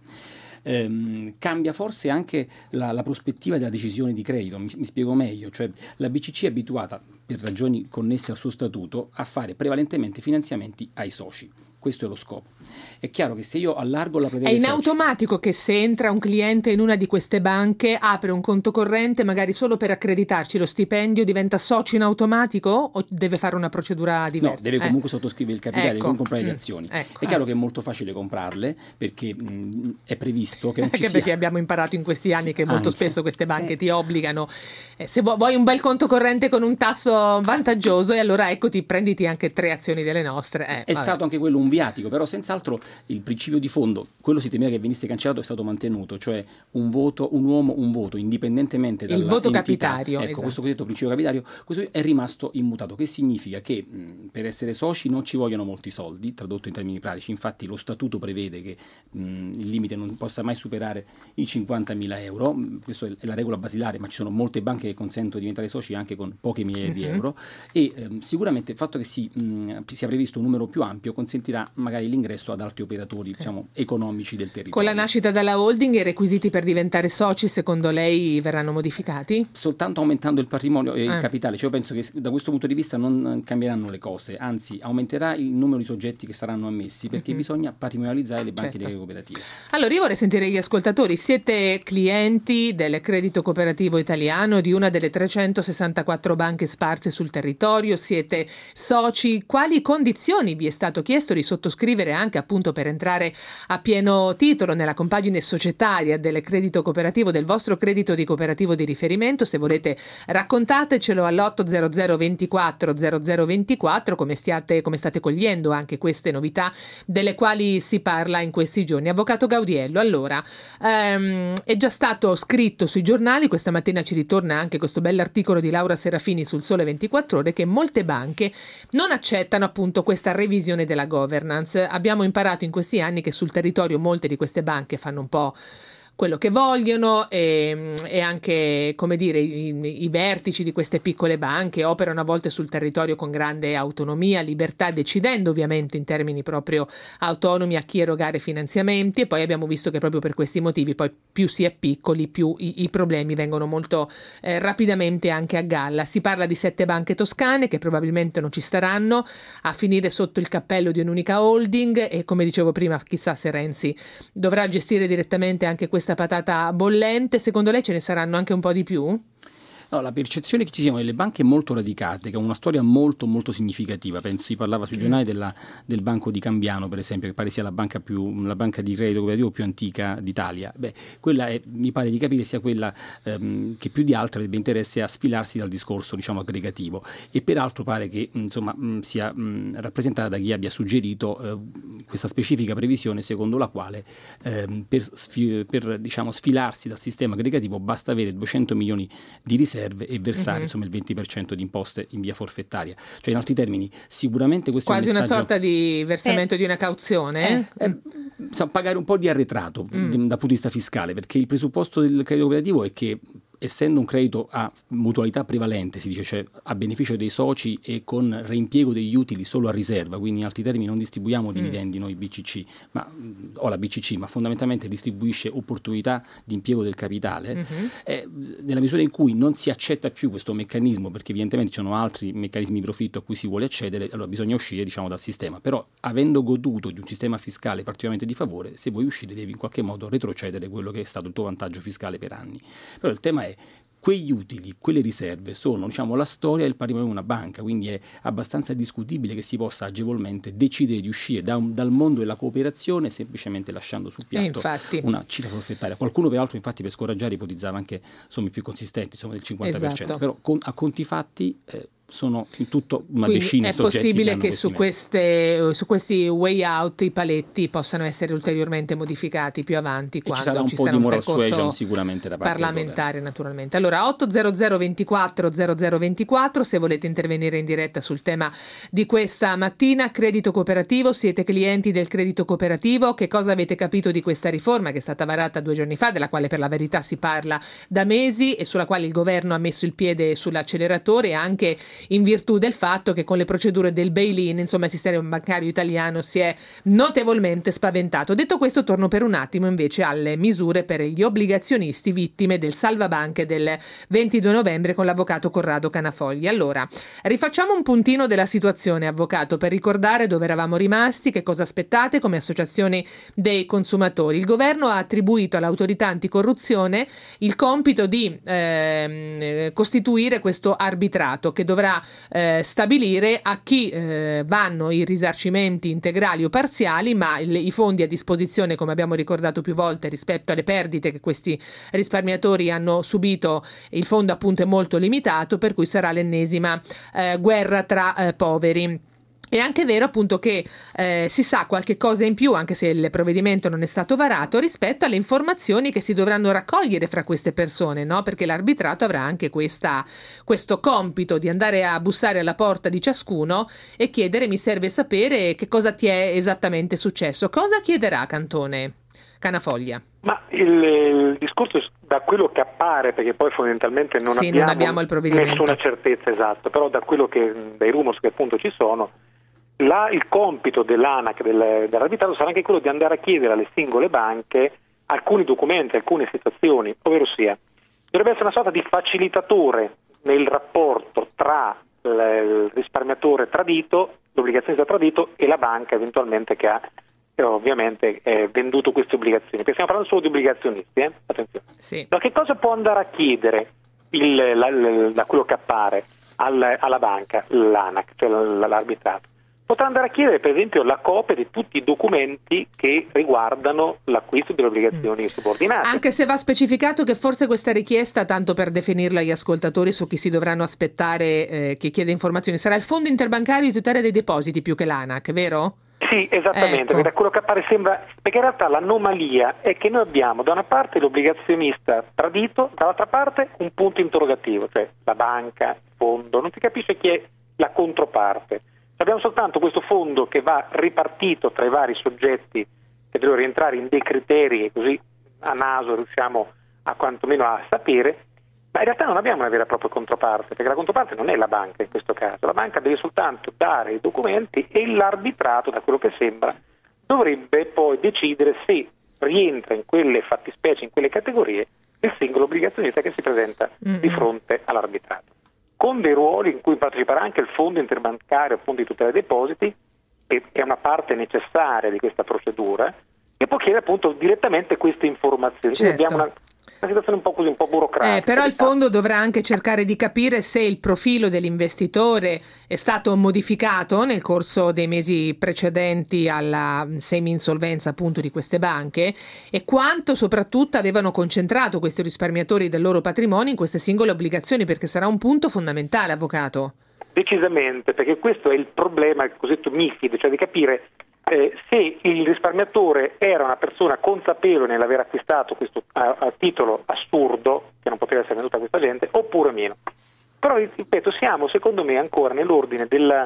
Ehm, cambia forse anche la, la prospettiva della decisione di credito, mi, mi spiego meglio, cioè la B C C è abituata, per ragioni connesse al suo statuto, a fare prevalentemente finanziamenti ai soci. Questo è lo scopo. È chiaro che se io allargo la platea È dei in soci, automatico che se entra un cliente in una di queste banche, apre un conto corrente, magari solo per accreditarci lo stipendio, diventa socio in automatico o deve fare una procedura diversa? no, deve Eh. comunque sottoscrivere il capitale, Ecco. deve comunque comprare le Mm. azioni. Ecco. È chiaro che è molto facile comprarle perché mh, è previsto che non ci Anche sia... perché abbiamo imparato in questi anni che molto Anche. spesso queste banche Sì. ti obbligano, eh, se vu- vuoi un bel conto corrente con un tasso vantaggioso, e allora ecco, ti prenditi anche tre azioni delle nostre. Eh, È vabbè. stato anche quello un viatico, però senz'altro il principio di fondo, quello si temeva che venisse cancellato, è stato mantenuto, cioè un voto, un uomo, un voto, indipendentemente Il dalla voto entità. capitario, Ecco, esatto. questo cosiddetto principio capitario, questo è rimasto immutato, che significa che mh, per essere soci non ci vogliono molti soldi, tradotto in termini pratici. Infatti lo statuto prevede che mh, il limite non possa mai superare i cinquantamila euro, questa è la regola basilare, ma ci sono molte banche che consentono di diventare soci anche con poche migliaia di Mhm. euro, e ehm, sicuramente il fatto che si, mh, sia previsto un numero più ampio consentirà magari l'ingresso ad altri operatori, diciamo, economici del territorio. Con la nascita della holding, i requisiti per diventare soci secondo lei verranno modificati? Soltanto aumentando il patrimonio e il Eh. capitale, cioè io penso che da questo punto di vista non cambieranno le cose, anzi aumenterà il numero di soggetti che saranno ammessi, perché Mhm. bisogna patrimonializzare le banche Certo. di cooperative. Allora io vorrei sentire gli ascoltatori. Siete clienti del credito cooperativo italiano, di una delle trecentosessantaquattro banche sparse sul territorio? Siete soci? Quali condizioni vi è stato chiesto di sottoscrivere anche appunto per entrare a pieno titolo nella compagine societaria del credito cooperativo, del vostro credito di cooperativo di riferimento? Se volete raccontatecelo all'otto zero zero ventiquattro zero zero ventiquattro, come stiate, come state cogliendo anche queste novità delle quali si parla in questi giorni. Avvocato Gaudiello, allora, ehm, è già stato scritto sui giornali, questa mattina ci ritorna anche questo bell'articolo di Laura Serafini sul Sole ventiquattro Ore, che molte banche non accettano appunto questa revisione della governance. Abbiamo imparato in questi anni che sul territorio molte di queste banche fanno un po' quello che vogliono, e, e anche, come dire, i, i vertici di queste piccole banche operano a volte sul territorio con grande autonomia, libertà, decidendo ovviamente in termini proprio autonomi a chi erogare finanziamenti, e poi abbiamo visto che proprio per questi motivi poi più si è piccoli più i, i problemi vengono molto eh, rapidamente anche a galla. Si parla di sette banche toscane che probabilmente non ci staranno a finire sotto il cappello di un'unica holding, e come dicevo prima chissà se Renzi dovrà gestire direttamente anche questa patata bollente. Secondo lei ce ne saranno anche un po' di più? No, la percezione che ci siano delle banche molto radicate, che hanno una storia molto molto significativa. Penso si parlava sui giornali della, del Banco di Cambiano, per esempio, che pare sia la banca più la banca di credito cooperativo più antica d'Italia. Beh, quella è, mi pare di capire sia quella ehm, che più di altre avrebbe interesse a sfilarsi dal discorso, diciamo, aggregativo, e peraltro pare che insomma mh, sia mh, rappresentata da chi abbia suggerito eh, questa specifica previsione secondo la quale ehm, per, sfi- per diciamo sfilarsi dal sistema aggregativo basta avere duecento milioni di riserve e versare Mhm. insomma il venti per cento di imposte in via forfettaria. Cioè, in altri termini, sicuramente questo Quasi è un una messaggio, sorta di versamento di una cauzione? eh, eh, insomma, pagare un po' di arretrato Mm. di- dal punto di vista fiscale, perché il presupposto del credito cooperativo è che essendo un credito a mutualità prevalente, si dice, cioè a beneficio dei soci e con reimpiego degli utili solo a riserva, quindi in altri termini non distribuiamo dividendi mm. noi B C C, ma, o la B C C, ma fondamentalmente distribuisce opportunità di impiego del capitale, mm-hmm. eh, nella misura in cui non si accetta più questo meccanismo, perché evidentemente ci sono altri meccanismi di profitto a cui si vuole accedere, allora bisogna uscire, diciamo, dal sistema. Però avendo goduto di un sistema fiscale particolarmente di favore, se vuoi uscire devi in qualche modo retrocedere quello che è stato il tuo vantaggio fiscale per anni. Però il tema è: quegli utili, quelle riserve sono, diciamo, la storia del patrimonio di una banca, quindi è abbastanza discutibile che si possa agevolmente decidere di uscire da un, dal mondo della cooperazione semplicemente lasciando sul piatto una cifra forfettaria. Qualcuno peraltro, infatti, per scoraggiare ipotizzava anche somme più consistenti, insomma del cinquanta per cento, esatto. Però con, a conti fatti eh, sono in tutto una Quindi decina di soggetti. È possibile che, che su, queste, su questi way out i paletti possano essere ulteriormente modificati più avanti, e quando ci sarà un ci po' sarà di un moral suasion sicuramente da parte parlamentare, naturalmente. Allora otto zero zero ventiquattro zero zero ventiquattro se volete intervenire in diretta sul tema di questa mattina. Credito cooperativo, siete clienti del credito cooperativo? Che cosa avete capito di questa riforma che è stata varata due giorni fa, della quale per la verità si parla da mesi e sulla quale il governo ha messo il piede sull'acceleratore, anche in virtù del fatto che con le procedure del bail-in, insomma, il sistema bancario italiano si è notevolmente spaventato. Detto questo, torno per un attimo invece alle misure per gli obbligazionisti vittime del salvabanche del ventidue novembre con l'avvocato Corrado Canafogli. Allora, rifacciamo un puntino della situazione, avvocato, per ricordare dove eravamo rimasti, che cosa aspettate come associazioni dei consumatori. Il governo ha attribuito all'autorità anticorruzione il compito di eh, costituire questo arbitrato che dovrà eh, stabilire a chi eh, vanno i risarcimenti integrali o parziali, ma il, i fondi a disposizione, come abbiamo ricordato più volte, rispetto alle perdite che questi risparmiatori hanno subito, il fondo appunto è molto limitato, per cui sarà l'ennesima eh, guerra tra eh, poveri. È anche vero appunto che eh, si sa qualche cosa in più, anche se il provvedimento non è stato varato, rispetto alle informazioni che si dovranno raccogliere fra queste persone, no? Perché l'arbitrato avrà anche questa, questo compito di andare a bussare alla porta di ciascuno e chiedere: mi serve sapere che cosa ti è esattamente successo. Cosa chiederà Cantone Canafoglia? Ma il, il discorso, da quello che appare, perché poi fondamentalmente non, sì, abbiamo, non abbiamo il provvedimento, nessuna certezza esatta, però da quello che, dai rumors che appunto ci sono, La, il compito dell'ANAC, del, dell'arbitrato, sarà anche quello di andare a chiedere alle singole banche alcuni documenti, alcune situazioni, ovvero sia, dovrebbe essere una sorta di facilitatore nel rapporto tra l, il risparmiatore tradito, l'obbligazionista tradito e la banca eventualmente che ha eh, ovviamente eh, venduto queste obbligazioni, perché stiamo parlando solo di obbligazionisti, eh? Attenzione. Sì. Da che cosa può andare a chiedere il, la, la, da quello che appare al, alla banca, l'ANAC, cioè l'arbitrato? Potrà andare a chiedere per esempio la copia di tutti i documenti che riguardano l'acquisto delle obbligazioni mm. subordinate. Anche se va specificato che forse questa richiesta, tanto per definirla agli ascoltatori su chi si dovranno aspettare eh, che chiede informazioni, sarà il Fondo Interbancario di Tutela dei Depositi più che l'ANAC, vero? Sì, esattamente, ecco. Da quello che appare sembra, perché in realtà l'anomalia è che noi abbiamo da una parte l'obbligazionista tradito, dall'altra parte un punto interrogativo, cioè la banca, il fondo, non si capisce chi è la controparte. Abbiamo soltanto questo fondo che va ripartito tra i vari soggetti che devono rientrare in dei criteri, e così a naso riusciamo a quantomeno a sapere, ma in realtà non abbiamo una vera e propria controparte, perché la controparte non è la banca in questo caso, la banca deve soltanto dare i documenti e l'arbitrato, da quello che sembra, dovrebbe poi decidere se rientra in quelle fattispecie, in quelle categorie, il singolo obbligazionista che si presenta mm-hmm. di fronte all'arbitrato, con dei ruoli in cui parteciperà anche il fondo interbancario, il fondo di tutela dei depositi, che è una parte necessaria di questa procedura, che può chiedere appunto direttamente queste informazioni. Certo. Quindi abbiamo una, una situazione un po' così, un po' burocratica. Eh, però il fondo dovrà anche cercare di capire se il profilo dell'investitore è stato modificato nel corso dei mesi precedenti alla semi-insolvenza appunto di queste banche, e quanto soprattutto avevano concentrato questi risparmiatori del loro patrimonio in queste singole obbligazioni, perché sarà un punto fondamentale, avvocato. Decisamente, perché questo è il problema, il cosiddetto MiFID, cioè di capire Eh, se il risparmiatore era una persona consapevole nell'aver acquistato questo a, a titolo assurdo, che non poteva essere venduto a questa gente, oppure meno. Però, ripeto, siamo secondo me ancora nell'ordine della,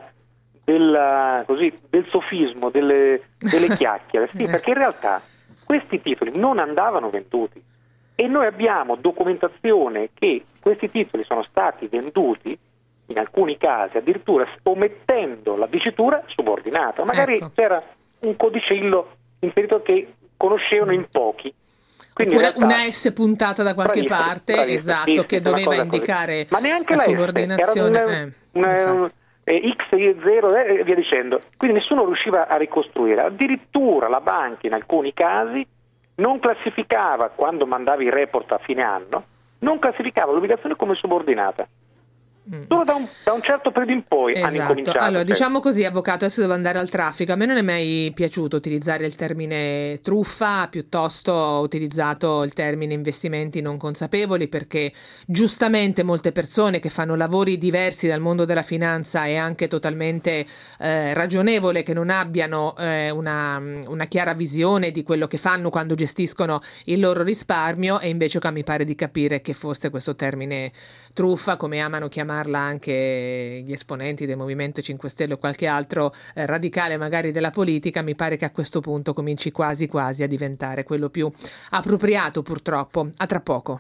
della, così, del sofismo, delle, delle chiacchiere, sì, perché in realtà questi titoli non andavano venduti. e noi abbiamo documentazione che questi titoli sono stati venduti in alcuni casi addirittura omettendo la dicitura subordinata. Magari ecco. c'era un codicillo inserito che conoscevano in pochi. Quindi Oppure in realtà, una S puntata da qualche bravissimo, parte, bravissimo, esatto, sì, che doveva indicare così. Ma neanche la la subordinazione. Era un, eh, un, eh, X e zero e via dicendo. Quindi nessuno riusciva a ricostruire. Addirittura la banca in alcuni casi non classificava, quando mandavi il report a fine anno, non classificava l'obbligazione come subordinata. Solo da un, da un certo periodo in poi esatto. hanno incominciato. Allora, cioè. diciamo così, avvocato, adesso devo andare al traffico. A me non è mai piaciuto utilizzare il termine truffa, piuttosto ho utilizzato il termine investimenti non consapevoli, perché giustamente molte persone che fanno lavori diversi dal mondo della finanza è anche totalmente eh, ragionevole che non abbiano eh, una, una chiara visione di quello che fanno quando gestiscono il loro risparmio, e invece qua mi pare di capire che forse questo termine truffa, come amano chiamarla anche gli esponenti del Movimento cinque Stelle o qualche altro eh, radicale magari della politica, mi pare che a questo punto cominci quasi quasi a diventare quello più appropriato, purtroppo. A tra poco.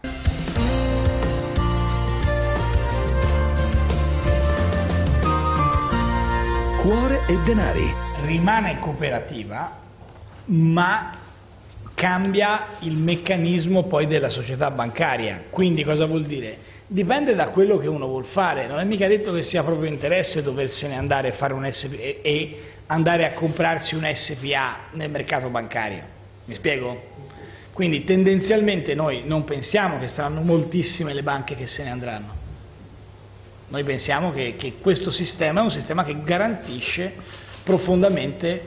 Cuore e denari. Rimane cooperativa, ma cambia il meccanismo poi della società bancaria. Quindi cosa vuol dire? Dipende da quello che uno vuol fare, non è mica detto che sia proprio interesse doversene andare a fare un S P A e, e andare a comprarsi un S P A nel mercato bancario. Mi spiego? Quindi tendenzialmente noi non pensiamo che saranno moltissime le banche che se ne andranno. Noi pensiamo che, che questo sistema è un sistema che garantisce profondamente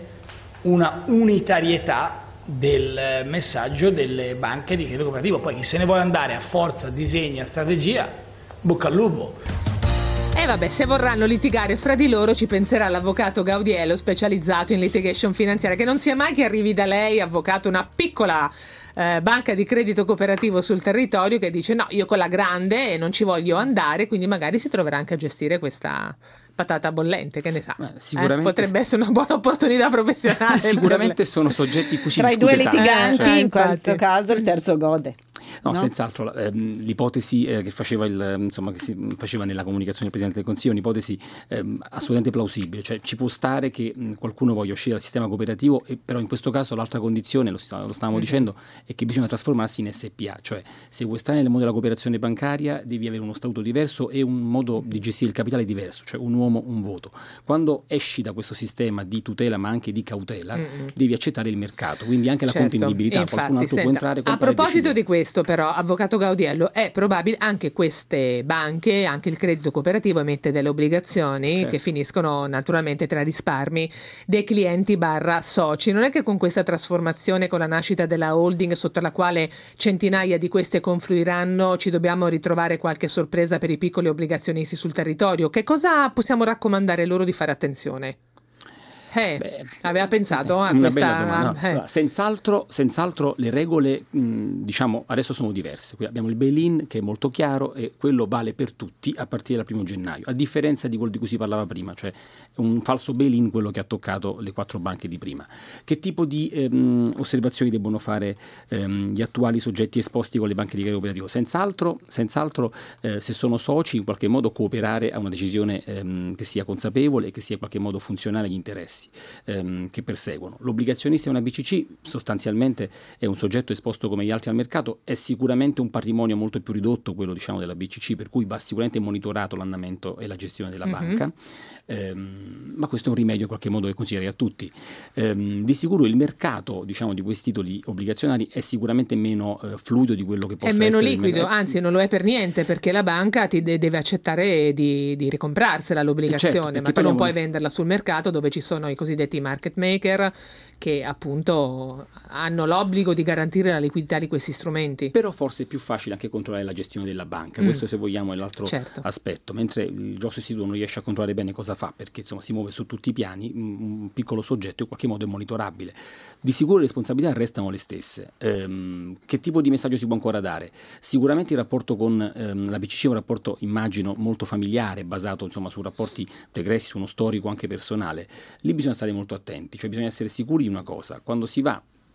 una unitarietà del messaggio delle banche di credito cooperativo. Poi chi se ne vuole andare a forza disegna strategia, bocca al lupo. E eh vabbè, se vorranno litigare fra di loro ci penserà l'avvocato Gaudiello, specializzato in litigation finanziaria, che non sia mai che arrivi da lei, avvocato, una piccola eh, banca di credito cooperativo sul territorio, che dice no, io con la grande non ci voglio andare, quindi magari si troverà anche a gestire questa patata bollente, che ne sa. Eh, potrebbe essere una buona opportunità professionale. Sicuramente sono soggetti cui si tra i due litiganti, eh, cioè, in questo caso il terzo gode. No, no? senz'altro ehm, l'ipotesi eh, che faceva il, insomma, che si faceva nella comunicazione del Presidente del Consiglio è un'ipotesi ehm, assolutamente plausibile, cioè ci può stare che mh, qualcuno voglia uscire dal sistema cooperativo, e però in questo caso l'altra condizione, lo, st- lo stavamo mm-hmm. dicendo, è che bisogna trasformarsi in S P A, cioè se vuoi stare nel mondo della cooperazione bancaria devi avere uno statuto diverso e un modo di gestire il capitale diverso, cioè un uomo, un voto. Quando esci da questo sistema di tutela ma anche di cautela, mm-hmm. devi accettare il mercato, quindi anche la certo. contendibilità, infatti, qualcun altro senta, può entrare. A proposito di questo però, avvocato Gaudiello, è probabile anche queste banche, anche il credito cooperativo emette delle obbligazioni certo. che finiscono naturalmente tra risparmi dei clienti barra soci. Non è che con questa trasformazione, con la nascita della holding sotto la quale centinaia di queste confluiranno, ci dobbiamo ritrovare qualche sorpresa per i piccoli obbligazionisti sul territorio? Che cosa possiamo raccomandare loro di fare attenzione? Eh, Beh, aveva pensato a questa bella domanda. No, eh. senz'altro, senz'altro le regole mh, diciamo adesso sono diverse. Qui abbiamo il bail-in che è molto chiaro e quello vale per tutti a partire dal primo gennaio, a differenza di quello di cui si parlava prima, cioè un falso bail-in, quello che ha toccato le quattro banche di prima. Che tipo di ehm, osservazioni debbono fare ehm, gli attuali soggetti esposti con le banche di credito cooperativo? Senz'altro, senz'altro eh, se sono soci, in qualche modo cooperare a una decisione ehm, che sia consapevole e che sia in qualche modo funzionale agli interessi Ehm, che perseguono. L'obbligazionista è una B C C, sostanzialmente è un soggetto esposto come gli altri al mercato, è sicuramente un patrimonio molto più ridotto quello diciamo della B C C, per cui va sicuramente monitorato l'andamento e la gestione della mm-hmm. banca, ehm, ma questo è un rimedio in qualche modo che consiglierei a tutti. Ehm, di sicuro il mercato diciamo di questi titoli obbligazionari è sicuramente meno eh, fluido di quello che possa essere. È meno liquido, anzi non lo è per niente, perché la banca ti de- deve accettare di, di ricomprarsela l'obbligazione, certo, ma tu non puoi venderla sul mercato dove ci sono i cosiddetti market maker che appunto hanno l'obbligo di garantire la liquidità di questi strumenti. Però forse è più facile anche controllare la gestione della banca, mm. questo se vogliamo è l'altro certo. aspetto, mentre il grosso istituto non riesce a controllare bene cosa fa, perché insomma si muove su tutti i piani, un piccolo soggetto in qualche modo è monitorabile. Di sicuro le responsabilità restano le stesse. Ehm, che tipo di messaggio si può ancora dare? Sicuramente il rapporto con ehm, la B C C è un rapporto, immagino, molto familiare, basato insomma su rapporti pregressi, su uno storico anche personale. Lì bisogna stare molto attenti, cioè bisogna essere sicuri di una cosa: quando si va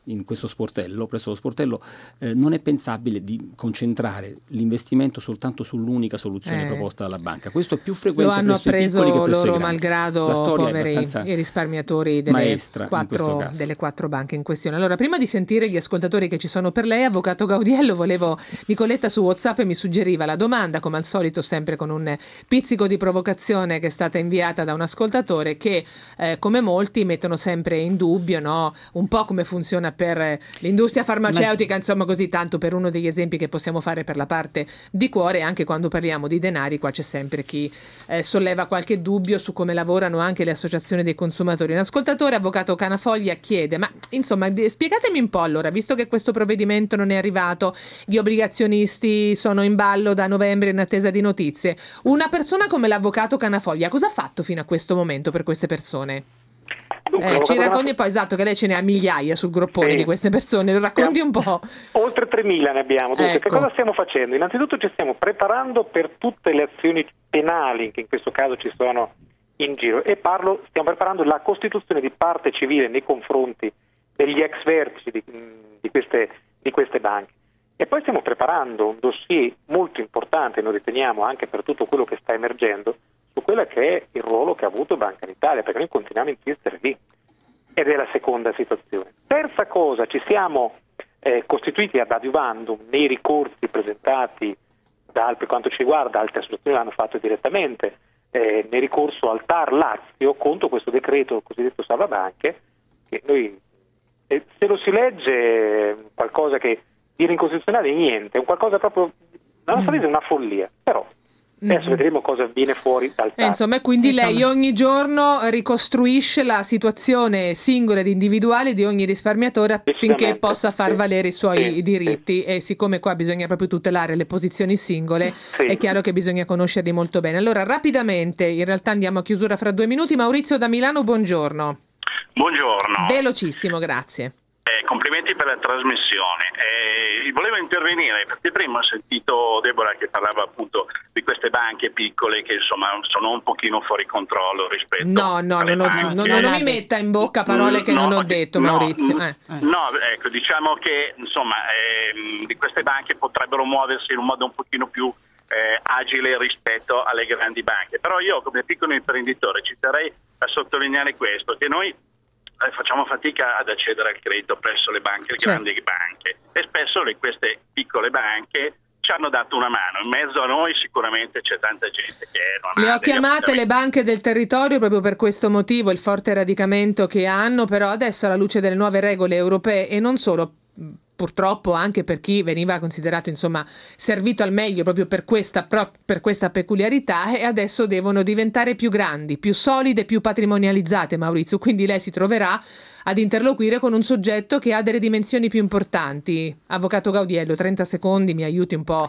in questo sportello, presso lo sportello, eh, non è pensabile di concentrare l'investimento soltanto sull'unica soluzione eh. proposta dalla banca. Questo è più frequente lo hanno presso appreso i piccoli che presso loro i grandi. malgrado, La storia poveri è abbastanza i risparmiatori delle maestra quattro, delle quattro banche in questione. Allora, prima di sentire gli ascoltatori che ci sono per lei, avvocato Gaudiello, volevo Nicoletta su WhatsApp mi suggeriva la domanda, come al solito sempre con un pizzico di provocazione, che è stata inviata da un ascoltatore che eh, come molti mettono sempre in dubbio, no? Un po' come funziona per l'industria farmaceutica, insomma, così, tanto per uno degli esempi che possiamo fare per la parte di cuore. Anche quando parliamo di denari, qua c'è sempre chi eh, solleva qualche dubbio su come lavorano anche le associazioni dei consumatori. Un ascoltatore, avvocato Canafoglia, chiede: ma insomma, spiegatemi un po' allora, visto che questo provvedimento non è arrivato, gli obbligazionisti sono in ballo da novembre in attesa di notizie, una persona come l'avvocato Canafoglia cosa ha fatto fino a questo momento per queste persone? Dunque, Eh, ci racconti un po', esatto, che lei ce ne ha migliaia sul groppone sì. di queste persone, lo racconti un po'. Oltre tremila ne abbiamo. Dunque, ecco. Che cosa stiamo facendo? Innanzitutto ci stiamo preparando per tutte le azioni penali che in questo caso ci sono in giro, e parlo, stiamo preparando la costituzione di parte civile nei confronti degli ex vertici di, di, queste, di queste banche, e poi stiamo preparando un dossier molto importante, noi riteniamo, anche per tutto quello che sta emergendo su quello che è il ruolo che ha avuto Banca d'Italia, perché noi continuiamo a insistere lì, ed è la seconda situazione. Terza cosa, ci siamo eh, costituiti ad adiuvandum nei ricorsi presentati dal, per quanto ci riguarda, altre associazioni l'hanno fatto direttamente, eh, nel ricorso al T A R Lazio contro questo decreto cosiddetto salvabanche, che noi, eh, se lo si legge, è qualcosa che dire incostituzionale niente, è un qualcosa proprio, la nostra vita è una follia, però adesso vedremo cosa viene fuori dal T A R. Eh, insomma, quindi insomma. lei ogni giorno ricostruisce la situazione singola ed individuale di ogni risparmiatore affinché possa far sì. valere i suoi sì. diritti, e siccome qua bisogna proprio tutelare le posizioni singole, sì. è chiaro che bisogna conoscerli molto bene. Allora, rapidamente, in realtà andiamo a chiusura fra due minuti. Maurizio da Milano, buongiorno. Buongiorno. Velocissimo, grazie. Eh, complimenti per la trasmissione. Eh, volevo intervenire perché prima ho sentito Deborah che parlava appunto di queste banche piccole che insomma sono un pochino fuori controllo rispetto no no alle non, ho, banche. non, non mi metta in bocca parole che no, non ho detto, no, Maurizio. Eh. No, ecco, diciamo che insomma eh, di queste banche potrebbero muoversi in un modo un pochino più eh, agile rispetto alle grandi banche, però io come piccolo imprenditore ci terrei a sottolineare questo, che noi facciamo fatica ad accedere al credito presso le banche, le certo. grandi banche, e spesso le, queste piccole banche ci hanno dato una mano. In mezzo a noi sicuramente c'è tanta gente che non le ha ho chiamate degli... le banche del territorio proprio per questo motivo, il forte radicamento che hanno, però adesso alla luce delle nuove regole europee, e non solo, purtroppo anche per chi veniva considerato insomma servito al meglio proprio per questa, per questa peculiarità, e adesso devono diventare più grandi, più solide, più patrimonializzate, Maurizio, quindi lei si troverà ad interloquire con un soggetto che ha delle dimensioni più importanti. Avvocato Gaudiello, trenta secondi, mi aiuti un po'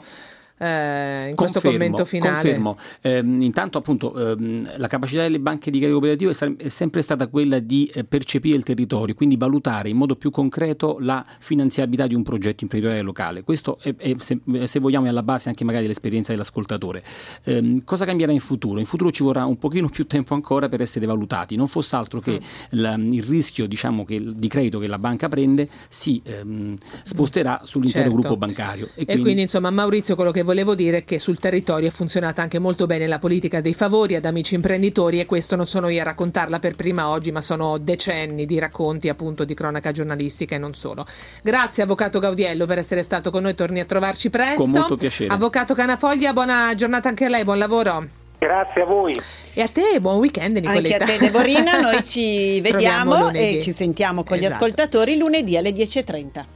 Eh, in questo confermo, commento finale. Confermo. Eh, intanto appunto ehm, la capacità delle banche di credito cooperativo è, sa- è sempre stata quella di eh, percepire il territorio, quindi valutare in modo più concreto la finanziabilità di un progetto imprenditoriale locale. Questo è, è se, se vogliamo è alla base anche magari dell'esperienza dell'ascoltatore. Eh, cosa cambierà in futuro? In futuro ci vorrà un pochino più tempo ancora per essere valutati, non fosse altro che mm. la, il rischio diciamo che di credito che la banca prende si ehm, sposterà sull'intero certo. gruppo bancario. E, e quindi, quindi insomma Maurizio, quello che volevo dire è che sul territorio è funzionata anche molto bene la politica dei favori ad amici imprenditori, e questo non sono io a raccontarla per prima oggi, ma sono decenni di racconti appunto di cronaca giornalistica e non solo. Grazie avvocato Gaudiello per essere stato con noi, torni a trovarci presto. Con molto piacere. Avvocato Canafoglia, buona giornata anche a lei, buon lavoro. Grazie a voi. E a te, buon weekend Nicoletta. Anche a te Deborina, noi ci vediamo e ci sentiamo con esatto. gli ascoltatori lunedì alle dieci e trenta.